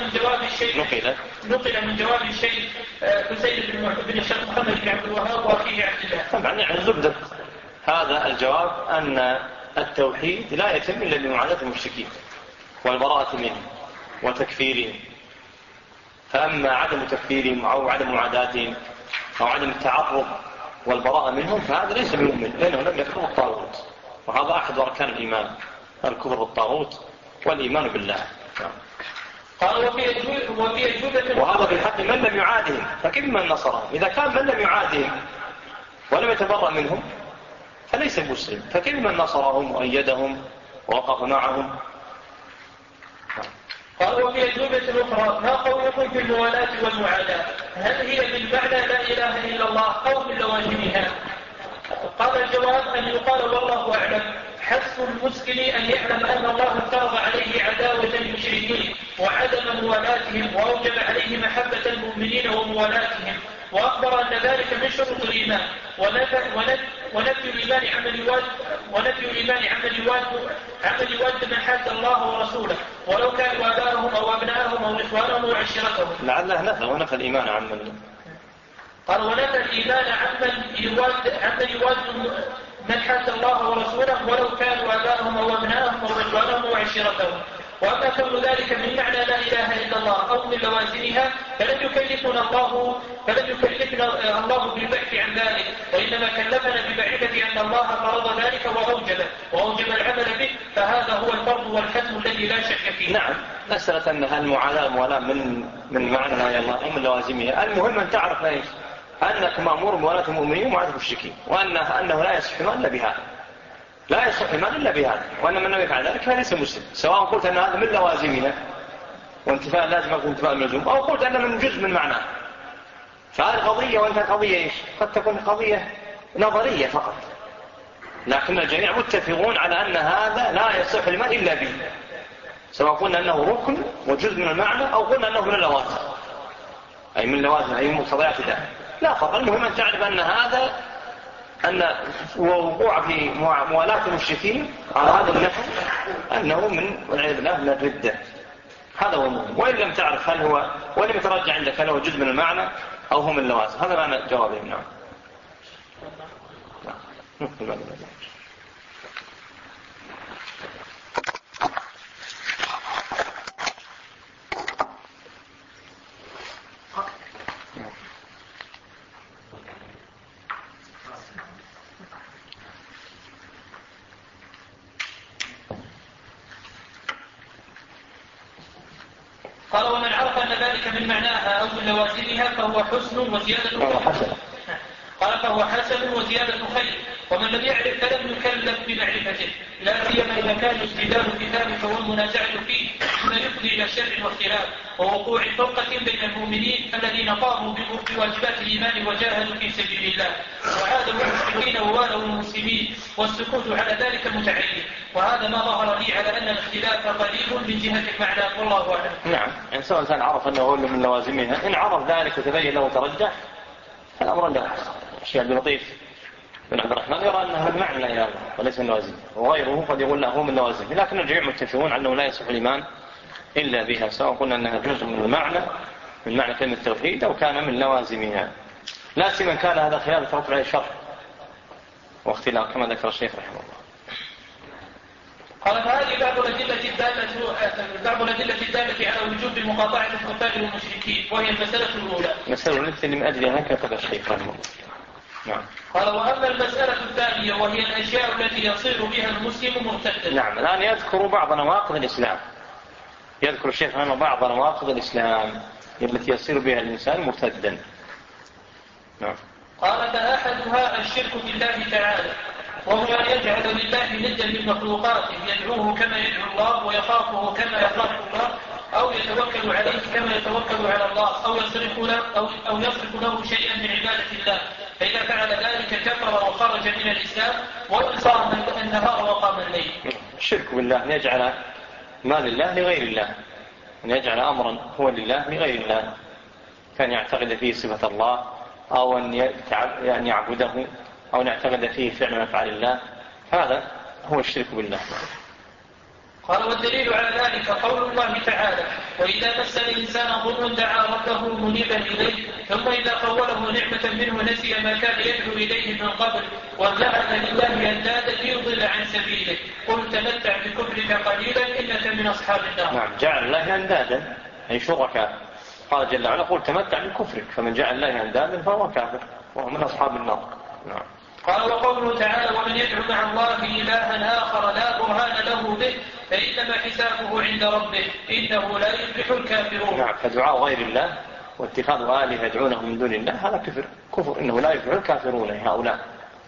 من جواب الشيخ حسين بن الشيخ محمد بن عبد الوهاب وأخيه عبد الله. طبعا يعني زبدة هذا الجواب أن التوحيد لا يتم إلا بمعاداة المشركين والبراءة منهم وتكفيرهم. فأما عدم تكفيرهم أو عدم معاداتهم أو عدم التعرض والبراءة منهم فهذا ليس بمؤمن، لأنه لم يكفر الطاغوت، وهذا أحد أركان الإيمان، الكفر بالطاغوت والإيمان بالله. قال وهذا في حق من لم يعادهم، فكيف من نصرهم؟ إذا كان من لم يعادهم ولم يتبرأ منهم فليس مسلم، فكيف من نصرهم وأيدهم ووقف معهم؟ قال وفي أجوبة أخرى ما قولكم في الموالاة والمعاداة؟ هل هي بالمعنى لا إله إلا الله أو من لوازمها؟ قال الجواب أن يقال والله أعلم حث المسلم أن يعلم أن الله افترض عليه عداوة المشركين وعدم موالاتهم وأوجب عليه محبة المؤمنين وموالاتهم، وأخبر أن ذلك من شروط الإيمان، ونفي الإيمان عمل يواد من حاد الله ورسوله ولو كانوا آباءهم أو أبناءهم أو إخوانهم أو عشيرتهم. لعله ونفى الإيمان عمن قال ونفى الإيمان عمن يواد من حاد الله ورسوله ولو كانوا آباءهم أو أبناءهم أو إخوانهم أو عشيرتهم. وأما كون ذلك من معنى لا إله إلا الله أو من لوازمها فلن يكلفنا الله بالبحث عن ذلك، وإنما كلفنا بمعرفة أن الله فرض ذلك وأوجب العمل به، فهذا هو الفرض والحتم الذي لا شك فيه. نعم، مسألة أن الموالاة من معنى لا إله إلا الله أو من لوازمها، المهم أن تعرف إيش؟ أنك مأمور بموالاة المؤمنين ومعاداة المشركين، وأنه لا يصح إيمان إلا بهذا، لا يصح إيمان إلا بهذا، وأن من لم يفعل ذلك فليس مسلم، سواء قلت أن هذا من لوازمنا وانتفاء لازم أو انتفاء الملزوم، أو قلت أن من جزء من معناه. فهذه قضية، وأنت قضية إيش؟ قد تكون قضية نظرية فقط، لكن الجميع متفقون على أن هذا لا يصح الإيمان إلا به، سواء قلنا أنه ركن وجزء من المعنى أو قلنا أنه من اللوازم، أي من اللوازم أي مقتضيات ذلك، لا فرق. المهم أن تعرف أن وقوع في موالاة المشركين على هذا النحو أنه والعياذ بالله من الردة، هذا هو المهم. وإن لم تعرف هل هو ولم يترجع عندك هل هو جزء من المعنى أو هو من اللوازم، هذا معنى جوابه. نعم. قال ومن عرف أن ذلك من معناها أو من لوازمها فهو حسن وزيادة خير. قال فهو حسن وزيادة خير، ومن لم يعرف فلم يكلف بمعرفته، لا سيما إذا كان استدلال في ذلك والمنازعة فيه مما يفضي إلى شر واختلاف ووقوع فرقة بين المؤمنين الذين قاموا بواجبات الإيمان وجاهدوا في سبيل الله وعادوا المشركين ووالوا المسلمين، والسكوت على ذلك متعين. وهذا ما ظهر لي على أن الاختلاف قريب من جهة المعنى والله أعلم. نعم، يعني سواء كان عرف أنه هو من لوازمها، إن عرف ذلك وتبين له ترجح فالأمر له. الشيخ عبد اللطيف بن عبد الرحمن يرى أنها المعنى لا يرى وليس من لوازمه، وغيره قد يقول له هو من لوازمه، لكن الجميع متفقون أنه لا يصح الإيمان إلا بها، سواء قلنا أنها جزء من المعنى من معنى كلمة التوحيد أو كان من لوازمها، لا سيما كان هذا خلاف يترتب عليه شر واختلاف كما ذكر الشيخ رحمه الله. قال فهذه بعض الأدلة الدالة على وجوب مقاطعة الكفار والمشركين، وهي المسألة الأولى. المسألة التي من أجلها كتب الشيخ رحمه الله. نعم. قال وأما المسألة الثانية وهي الأشياء التي يصير بها المسلم مرتدا. نعم، الآن يذكر بعض نواقض الإسلام، يذكر الشيخ رحمه بعض نواقض الإسلام التي يصير بها الإنسان مرتدا. نعم. قال فأحدها الشرك بالله تعالى، وهو أن يجعل لله ندا من مخلوقاته يدعوه كما يدعو الله ويخافه كما يخاف الله، أو يتوكل عليه كما يتوكل على الله، أو يصرف له شيئا من عبادة الله، فإذا فعل ذلك كفر وخرج من الإسلام وإن صار النهار وقام الليل. الشرك بالله أن يجعل ما لله لغير الله، أن يجعل أمرا هو لله لغير الله، كان يعتقد فيه صفة الله أو أن يعبده أو أن يعتقد فيه فعل من أفعال الله، هذا هو الشرك بالله. قال والدليل على ذلك قول الله تعالى وإذا مس الإنسان ضر دعا ربه منيبا إليه ثم إذا خوله نعمة منه نسي ما كان يدعو إليه من قبل وجعل لله أندادا ليضل عن سبيله قل تمتع بكفرك قليلا إنك من أصحاب النار. نعم، جعل الله أندادا أي شركاء، قال جل وعلا قل تمتع بكفرك، فمن جعل الله أندادا فهو كافر وهو من أصحاب النار. نعم. قال وقوله تعالى ومن يدعو مع الله إلها آخر لا برهان له به فإنما حسابه عند ربه إنه لا يفلح الكافرون. نعم، فدعاء غير الله واتخاذ آلهة يدعونه من دون الله هذا كفر إنه لا يفلح الكافرون هؤلاء.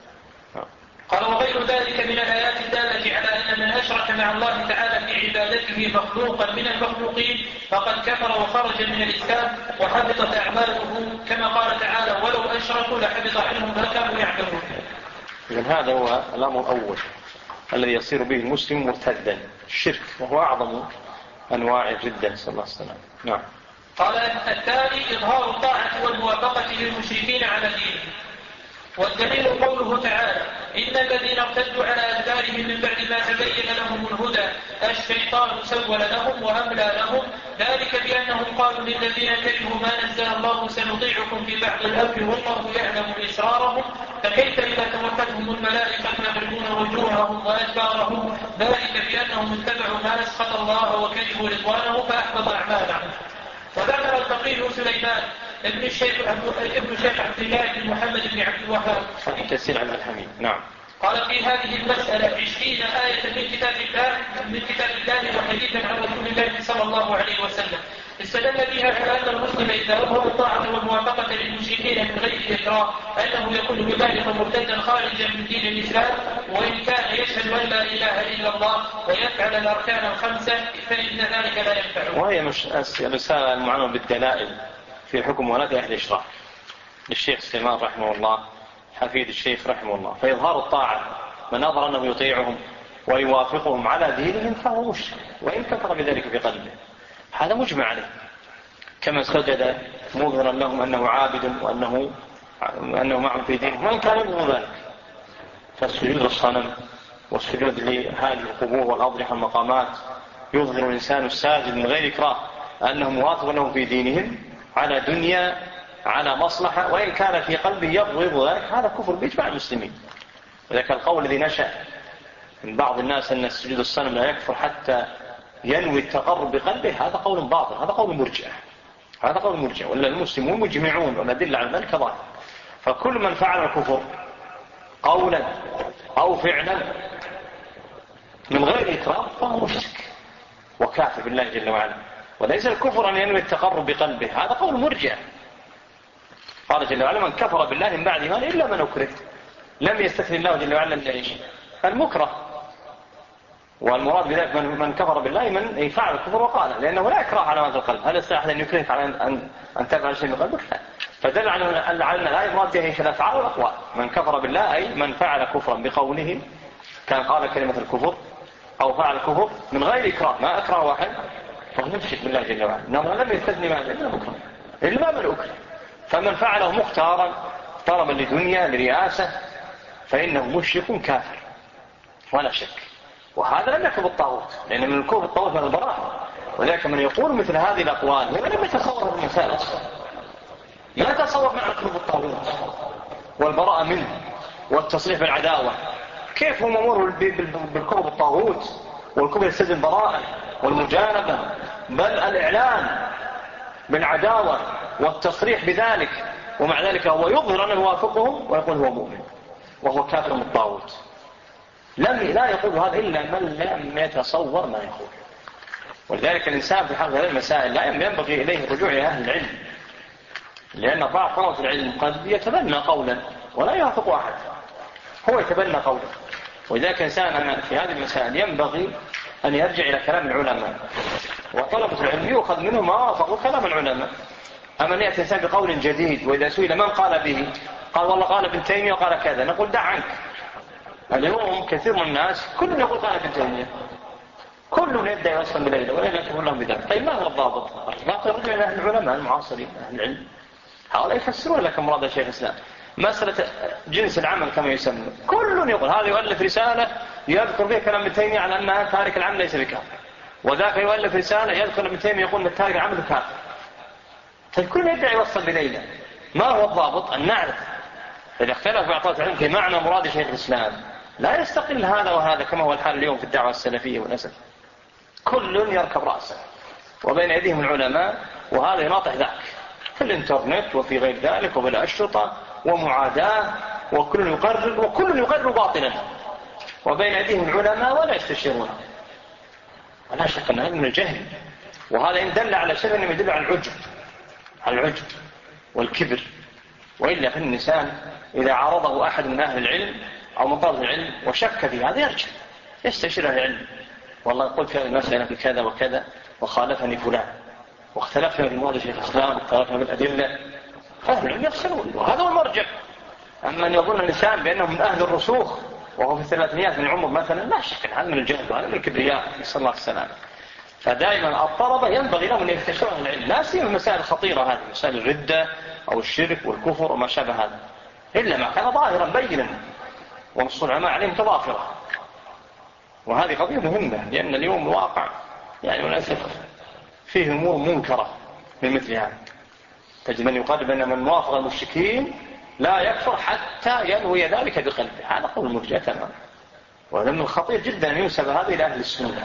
قال وغير ذلك من الآيات الدالة على أن من أشرك مع الله تعالى في عبادته مخلوقا من المخلوقين فقد كفر وخرج من الإسلام وحبطت أعماله كما قال تعالى ولو أشركوا لحبط عنهم ما كانوا يعملون. إذن هذا هو الأمر الأول الذي يصير به المسلم مرتدا، الشرك، وهو أعظم أنواع الردة، صلى الله عليه وسلم. نعم. قال الثاني إظهار الطاعة والموافقة للمشركين على دينه، والدليل قوله تعالى إن الذين ارتدوا على أدبارهم من بعد ما تبين لهم الهدى الشيطان سول لهم وأملى لهم ذلك بأنهم قالوا للذين كرهوا ما نزل الله سنطيعكم في بعض الأمر والله يعلم إسرارهم فكيف إذا توفتهم الملائكة يضربون وجوههم وأدبارهم ذلك بأنهم اتبعوا ما أسخط الله وكرهوا رضوانه فأحبط أعمالهم. وذكر الفقيه سليمان ابن الشيخ عبد الله بن محمد بن عبد الوهاب في تفسير عبد الحميد. نعم. قال في هذه المسألة 20 آية من كتاب الله وحديثا عن رسول الله صلى الله عليه وسلم استدل بها على أن المسلم إذا أظهر الطاعة والموافقة للمشركين من غير إكراه أنه يكون بذلك مرتدا خارجا من دين الإسلام وإن كان يشهد أن لا إله إلا الله ويفعل الأركان الخمسة فإن ذلك لا ينفعه. وهي رسالة المعنى بالدلائل في حكم ولاة أهل الإشراك للشيخ سليمان رحمه الله حفيد الشيخ رحمه الله. فإظهار الطاعة من أظهر أنه يطيعهم ويوافقهم على دينهم فهو مشرك وإن كفر بذلك في قلبه، هذا مجمع عليه. كما سجد مظهرا لهم أنه عابد وأنه معهم في دينهم وإن كان يظهر ذلك، فالسجود للصنم والسجود لهذه القبور والأضرحة والمقامات يظهر الإنسان الساجد من غير إكراه أنه موافق لهم في دينهم على دنيا على مصلحة وإن كان في قلبه يبغض ذلك، هذا كفر بإجماع المسلمين. وذلك القول الذي نشأ من بعض الناس أن السجود الصنم لا يكفر حتى ينوي التقرب بقلبه، هذا قول باطل، هذا قول مرجئة، ولا المسلمون مجمعون والأدلة على ذلك ظاهرة. فكل من فعل الكفر قولا أو فعلا من غير إكراه فهو مشرك وكافر بالله جل وعلا، وليس الكفر أن ينوي التقرب بقلبه، هذا قول مرجئة. قال جل وعلا من كفر بالله من بعد إيمانه إلا من أكره، لم يستثني الله جل وعلا المكره. والمراد بذلك من كفر بالله من فعل الكفر وقال، لأنه لا إكراه على ما في القلب. هل يستطيع أحد أن يكرهك على أن تفعل شيء من قلبك؟ لا. فدل على أن لا يراد به في الأفعال والأقوال. من كفر بالله أي من فعل كفرا بقوله، كان قال كلمة الكفر أو فعل الكفر من غير إكراه، ما أكره واحد فهو يشرك بالله جل وعلا. إنه لم يستثني ما إلا مكره إلا من أكره. فمن فعله مختارا طلبا لدنيا لرئاسة فإنه مشرك كافر ولا شك. وهذا لم يكن بالطاغوت، لأن من الكفر الطاغوت من البراءة. ولكن من يقول مثل هذه الأقوال هو لم يتصور المسائل أصلا، لا يتصور معنى الكفر بالطاغوت والبراءة منه والتصريح بالعداوة. كيف هم أمور بالكفر بالطاغوت والكفر يستلزم البراءة والمجانبة، بل الإعلان بالعداوة والتصريح بذلك، ومع ذلك هو يظهر أنه يوافقهم ويقول هو مؤمن وهو كافر من الطاغوت. لا يقول هذا إلا من لم يتصور ما يقول. ولذلك الإنسان في حال هذه المسائل لا ينبغي إليه الرجوع إلى أهل العلم، لأن بعض طلبة العلم قد يتبنى قولا ولا يوافق أحد، هو يتبنى قولا. ولذلك الإنسان في هذه المسائل ينبغي أن يرجع إلى كلام العلماء، وطلبة العلم يؤخذ منهم ما وافقوا كلام العلماء. أما أن يأتي إنسان بقول جديد وإذا سئل من قال به قال والله قال ابن تيمية وقال كذا، نقول دع عنك. اليوم كثير من الناس كل يقول قال ابن تيمية، كل يبدأ يوصل بليلة ولا يكون لهم بذلك. طيب ما هو الضابط؟ الضابط يرجع إلى أهل العلماء المعاصرين أهل العلم، هؤلاء يفسرون لك مراد الشيخ الإسلام. مسألة جنس العمل كما يسمى، كل يقول هذا يؤلف رسالة يذكر فيها كلام ابن تيمية على أن تارك العمل ليس بكافر، وذاك يؤلف رسالة يذكر ابن تيمية يقول أن تارك العمل كافر. طيب كل يدعي يوصل بليلة. ما هو الضابط؟ أن نعرف إذا اختلف بعض العلم في معنى مراد شيخ الإسلام لا يستقل هذا وهذا كما هو الحال اليوم في الدعوة السلفية والأسف. كل يركب رأسه وبين أيديهم العلماء، وهذا يناطح ذاك في الانترنت وفي غير ذلك وبالأشرطة ومعاداة، وكل يقرر باطلا وبين أيديهم العلماء ولا يستشيرون. ولا شك أن هذا من الجهل، وهذا إن دل على شيء إنه يدل على العجب والكبر. وإلا فالإنسان إذا عارضه أحد من أهل العلم أو من طلبة العلم وشك في هذا يرجع يستشير أهل العلم، والله قلت في هذه المسألة بكذا وكذا وخالفني فلان واختلفنا في موضوع شيخ الإسلام واختلفنا بالأدلة، فأهل العلم يفسرون وهذا هو المرجع. أما أن يظن الإنسان بأنه من أهل الرسوخ وهو في الثلاثينيات من العمر مثلا، لا شك هذا من الجهل وهذا من الكبرياء، نسأل الله السلامة. فدائما الطلبة ينبغي لهم أن يفتشوا أهل العلم، لا سيما المسائل الخطيرة هذه، مسائل الردة أو الشرك والكفر وما شابه هذا، إلا ما كان ظاهرا بينا ونص العلماء عليه متضافرة. وهذه قضية مهمة، لأن اليوم الواقع يعني للأسف فيه أمور منكرة من مثل هذا. تجد من يقال بأن من وافق المشركين لا يكفر حتى ينوي ذلك بقلبه، هذا قول المرجئة تماما، وهذا من الخطير جدا أن ينسب هذه إلى أهل السنة.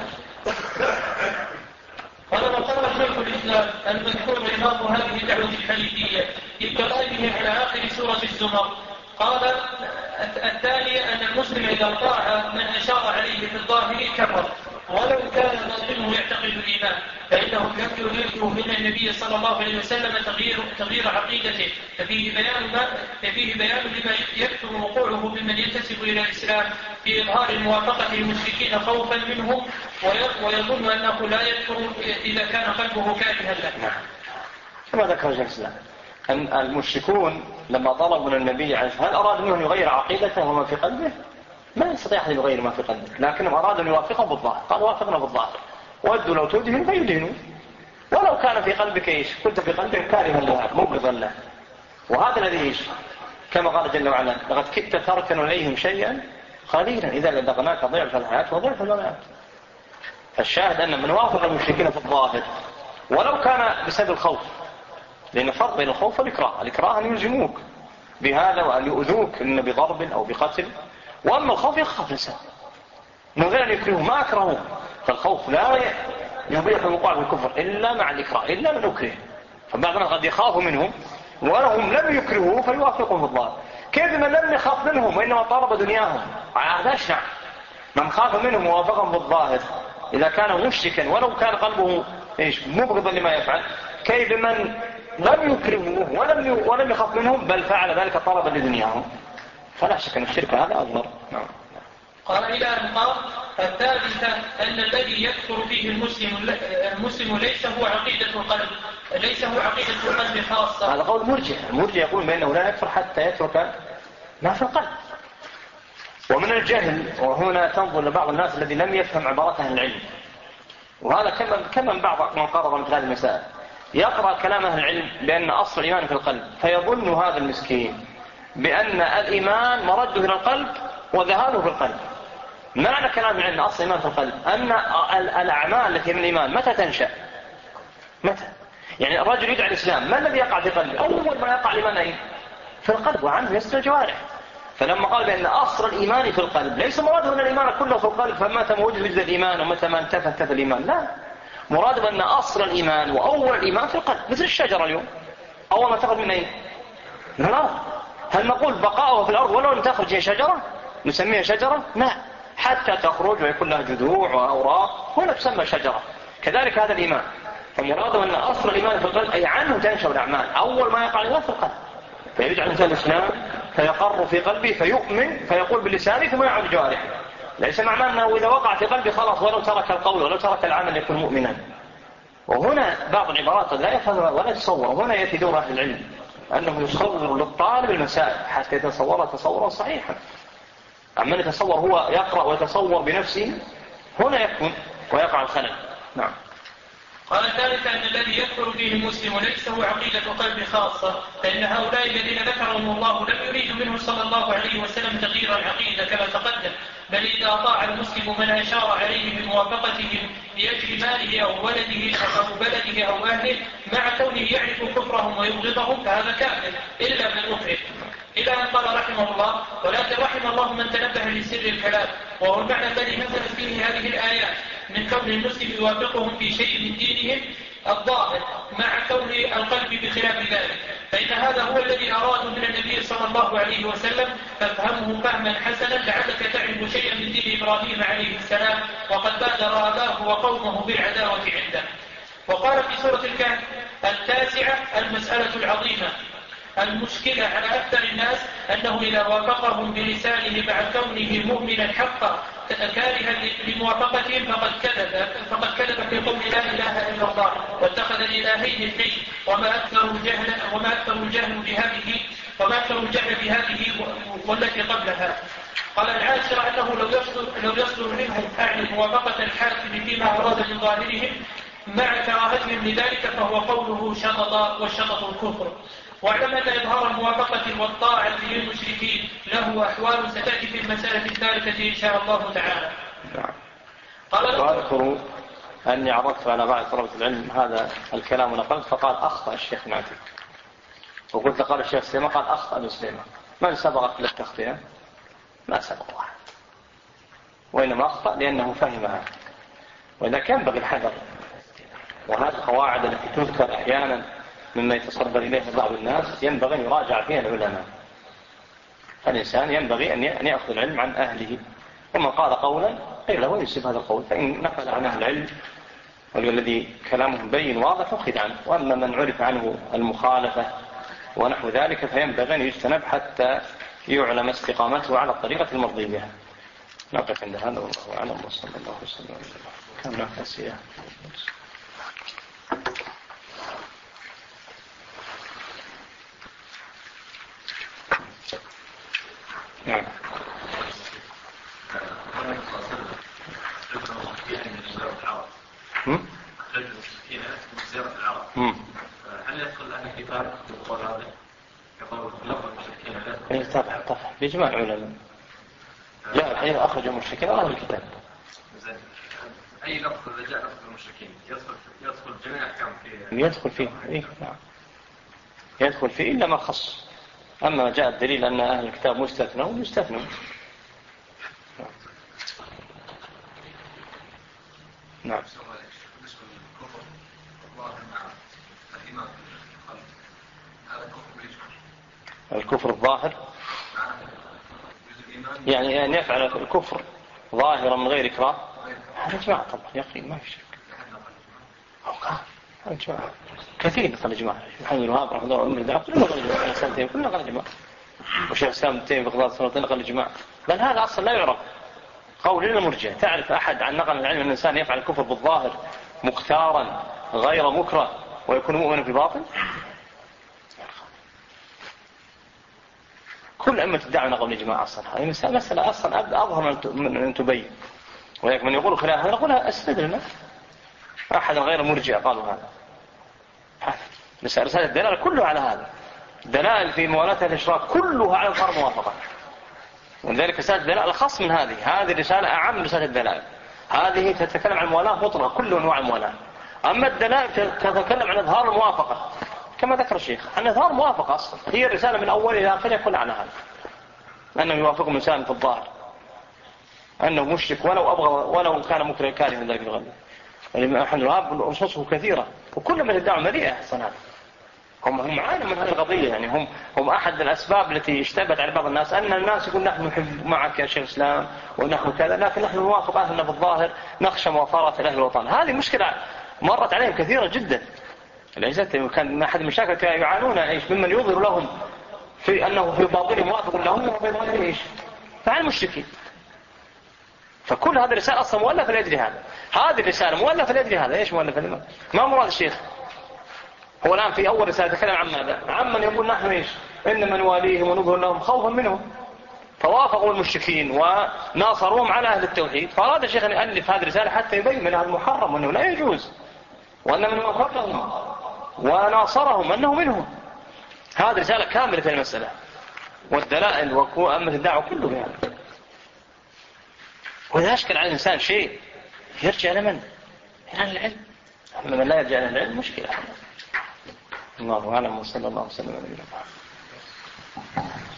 قال وقال شيخ الإسلام المذكور إمام هذه الدعوة الحنيفية في كلامه على آخر سورة الزمر، قال الثانية أن المسلم إذا طاع من أشار عليه في الظاهر كفر ولو كان باطنه يعتقد الإيمان، فإنه يرجو من النبي صلى الله عليه وسلم تغيير عقيدته، ففيه بيان لما يكثر وقوعه ممن ينتسب إلى الإسلام في إظهار الموافقة للمشركين خوفا منهم، ويظن أنه لا يكفر إذا كان قلبه كارها له. كما ذكر شيخ الإسلام أن المشركون لما طلبوا من النبي هل أراد منهم يغير عقيدته وما في قلبه؟ ما يستطيع أن يغير ما في قلبه، لكنهم أرادوا أن يوافقهم بالظاهر، قالوا وافقنا بالظاهر، ودوا لو تدهن فيدهنوا، ولو كان في قلبك إيش؟ كنت في قلبك كارها له مبغضا له. وهذا الذي إيش؟ كما قال جل وعلا لقد كدت تركن إليهم شيئا قليلا إذا لذقناك ضعف الحياة وضعف الممات. فالشاهد أن من وافق المشركين في الظاهر ولو كان بسبب الخوف، لأن فرق بين الخوف والإكراه، الإكراه أن يلزموك بهذا وأن يؤذوك إن بضرب أو بقتل، وأما الخوف يخاف الإنسان من غير أن يكرهه، ما أكرهه. فالخوف لا يبيح الوقوع بالكفر إلا مع الإكراه، إلا من أكره. فبعض الناس قد يخاف منهم ولهم لم يكرهوا فيوافقهم في الظاهر، كيف من لم يخاف منهم وإنما طلب دنياهم هذا أشنع. من خاف منهم ووافقهم في الظاهر إذا كان مشركا ولو كان قلبه مبغضا لما يفعل، كيف من لم يكرهوه ولم يخاف منهم بل فعل ذلك طلبا لدنياهم؟ فلا شك أن الشرك هذا أظهر. قال إلى أن قال الثالثة أن الذي يكفر فيه المسلم ليس هو عقيدة القلب خاصة. هذا قول المرجئة يقول بأنه لا يكفر حتى يترك ما في القلب. ومن الجهل، وهنا تنظر لبعض الناس الذي لم يفهم عبارات أهل العلم، وهذا كمن بعض من قرر مثل هذه المسائل يقرأ كلام أهل العلم بأن أصل الإيمان في القلب، فيظن هذا المسكين بأن الإيمان مرده إلى القلب وذهابه في القلب. معنى كلام العلم أصل الإيمان في القلب أن الأعمال التي من الإيمان متى تنشأ؟ متى؟ يعني الرجل يدعى الإسلام، ما الذي يقع في قلبه؟ أول ما يقع الإيمان أين؟ في القلب، وعنه يسر الجوارح. فلما قال بأن أصل الإيمان في القلب ليس مراده أن الإيمان كله في القلب، فمتى ما وجد الإيمان ومتى ما انتفى الإيمان، لا، مراده أن أصل الإيمان وأول الإيمان في القلب. مثل الشجرة اليوم أول ما تخرج من أين؟ من الأرض. هل نقول بقاؤها في الأرض ولو لم تخرج شجرة نسميها شجرة؟ لا، حتى تخرج ويكون لها جذوع وأوراق هنا تسمى شجرة. كذلك هذا الإيمان، فمراده أن أصل الإيمان في القلب أي عنه تنشأ الأعمال، أول ما يقع الإيمان في القلب، فيرجع الإنسان الإسلام فيقر في قلبه فيؤمن فيقول باللسان ثم يعود جوارحه. ليس معناه أنه إذا وقع في قلبه خلاص ولو ترك القول ولو ترك العمل يكون مؤمنا. وهنا بعض العبارات لا يفهمها ولا يتصور، وهنا يأتي دور أهل العلم أنه يصور للطالب المسائل حتى يتصورها تصورا صحيحا. أما يتصور هو يقرأ ويتصور بنفسه هنا يكون ويقع الخلل. نعم. قال ثالثا أن الذي يكفر فيه المسلم ليس هو عقيدة قلب خاصة، فإن هؤلاء الذين ذكرهم الله لم يريد منه صلى الله عليه وسلم تغيير العقيدة كما تقدم، بل إذا أطاع المسلم من أشار عليه بموافقتهم لأجل ماله أو ولده أو بلده أو أهله مع كونه يعرف كفرهم ويبغضهم فهذا كافر إلا من أكره. إلى أن قال رحمه الله: ولكن رحم الله من تنبه لسر الكلام، وهو المعنى الذي نزلت فيه هذه الآيات من كون المسلم يوافقهم في شيء من دينهم الظاهر مع كون القلب بخلاف ذلك، فإن هذا هو الذي أرادوا من النبي صلى الله عليه وسلم، فافهمه فهما حسنا لعلك تعرف شيئا من دين إبراهيم عليه السلام وقد بادر آباه وقومه بالعداوة عنده. وقال في سورة الكهف التاسعة المسألة العظيمة: المشكلة على أكثر الناس أنه إذا وافقهم بلسانه مع كونه مؤمنا حقا كارها لموافقتهم فقد كذب في قول لا إله إلا الله واتخذ الإلهين اثنين وما أكثر الجهل بهذه والتي قبلها. قال العاشر أنه لو يصدر منهم أعلى موافقة الحاكم فيما أراد من ظاهرهم مع كراهتهم لذلك فهو قوله شطط والشطط الكفر. واعلم أن إظهار الموافقة والطاعة للمشركين له أحوال ستأتي في المسألة الثالثة إن شاء الله تعالى. وأذكر أني عرضت على بعض طلبة العلم هذا الكلام ونقلت فقال أخطأ الشيخ ناتي، وقلت قال الشيخ سليمان قال أخطأ المسلمة. من سبقت للتخطئة؟ ما سبق واحد، وإنما أخطأ لأنه فهمها، وإذا كان بغي الحذر. وهذه القواعد التي تذكر أحيانا مما يتصدر إليه بعض الناس ينبغي أن يراجع فيها العلماء. فالإنسان ينبغي أن يأخذ العلم عن أهله، ومن قال قولا قيل له ينسب هذا القول، فإن نقل عن أهل العلم والذي كلامهم بين واضح أخذ عنه، وأما من عرف عنه المخالفة ونحو ذلك فينبغي أن يجتنب حتى يعلم استقامته على الطريقة المرضية. نقف عند هذا والله أعلم وصلى الله وسلم على نفسه. نعم. هل يدخل أهل الكتاب بالقول هذا؟ يقول لفظ المشركين طبعا بإجماع العلماء. جاء الحين أخرج المشركين أهل الكتاب. أي لفظ إذا جاء لفظ المشركين يدخل جميع أحكام فيه. يدخل فيه نعم. يدخل فيه إلا ما خص. أما جاء الدليل أن أهل الكتاب مستثنون يستثنون. نعم. الكفر الظاهر يعني أن يفعل الكفر ظاهرا من غير إكراه هذا إجماع طبعا يقين ما في شك. إجماع كثير نقل إجماع. محمد الوهاب رحمه الله وعمر الدعاء كلنا نقل إجماع. سنتين كلنا نقل إجماع. وشيخ الإسلام ابن تيمية بغداد سنتين نقل إجماع. بل هذا أصلا لا يعرف قول المرجئة. تعرف أحد عن نقل العلم أن الإنسان يفعل الكفر بالظاهر مختارا غير مكره ويكون مؤمنا في باطن؟ كل أمة الدعوة نقول الإجماع أصلا. هذه مسألة أصلا أظهر من أن تبين، ولكن من يقول خلافها نقولها أسند لنا. أحد غير مرجئة قالوا هذا. رسالة الدلالة كلها على هذا. دلائل في موالاتها الإشراك كلها على الظاهر موافقة. ولذلك رسالة الدلالة أخص من هذه الرسالة أعم من رسالة الدلائل. هذه تتكلم عن الموالاة مطلقة كل أنواع الموالاة. أما الدلائل تتكلم عن إظهار الموافقة كما ذكر الشيخ، عن إظهار الموافقة أصلا. هي الرسالة من أول إلى آخرها كلها عن هذا، أنه يوافق الإنسان في الظاهر، أنه مشرك ولو كان مكره كاره من ذلك الغلب. نحن الوهاب نصوصه كثيرة وكل من الدعوة مليئة أصلا. هم معانا من هذه القضية، يعني هم أحد الأسباب التي اشتبت على بعض الناس أن الناس يقول نحن نحب معك يا شيخ الإسلام ونحن كذا، لكن نحن نوافق أهلنا بالظاهر نخشى موافرة الأهل الوطن. هذه مشكلة مرت عليهم كثيرة جدا. كان أحد المشاكل يعانون ممن يظهر لهم في أنه في باطنه موافق لهم وفي ظاهره إيش فعل المشركين. فكل هذه الرسالة أصلا مؤلفة لأجل هذا. هذه الرسالة مؤلفة لأجل هذا. إيش مؤلفة لما؟ ما مراد الشيخ؟ هو الآن في أول رسالة تكلم عن ماذا؟ عمن يقول نحن إيش إنما نواليهم ونظهر لهم خوفا منهم، فوافقوا المشركين وناصروهم على أهل التوحيد. فأراد الشيخ أن يؤلف هذه الرسالة حتى يبين من هذا المحرم وأنه لا يجوز، وأن من وافقهم وناصرهم أنه منهم. هذه رسالة كاملة في المسألة والدلائل وأمة الدعوة كله بها. وإذا أشكل على الإنسان شيء يرجع لمن؟ إلى العلم. أما من لا يرجع إلى العلم مشكلة. الله أعلم وصلى الله وسلم على نبينا محمد.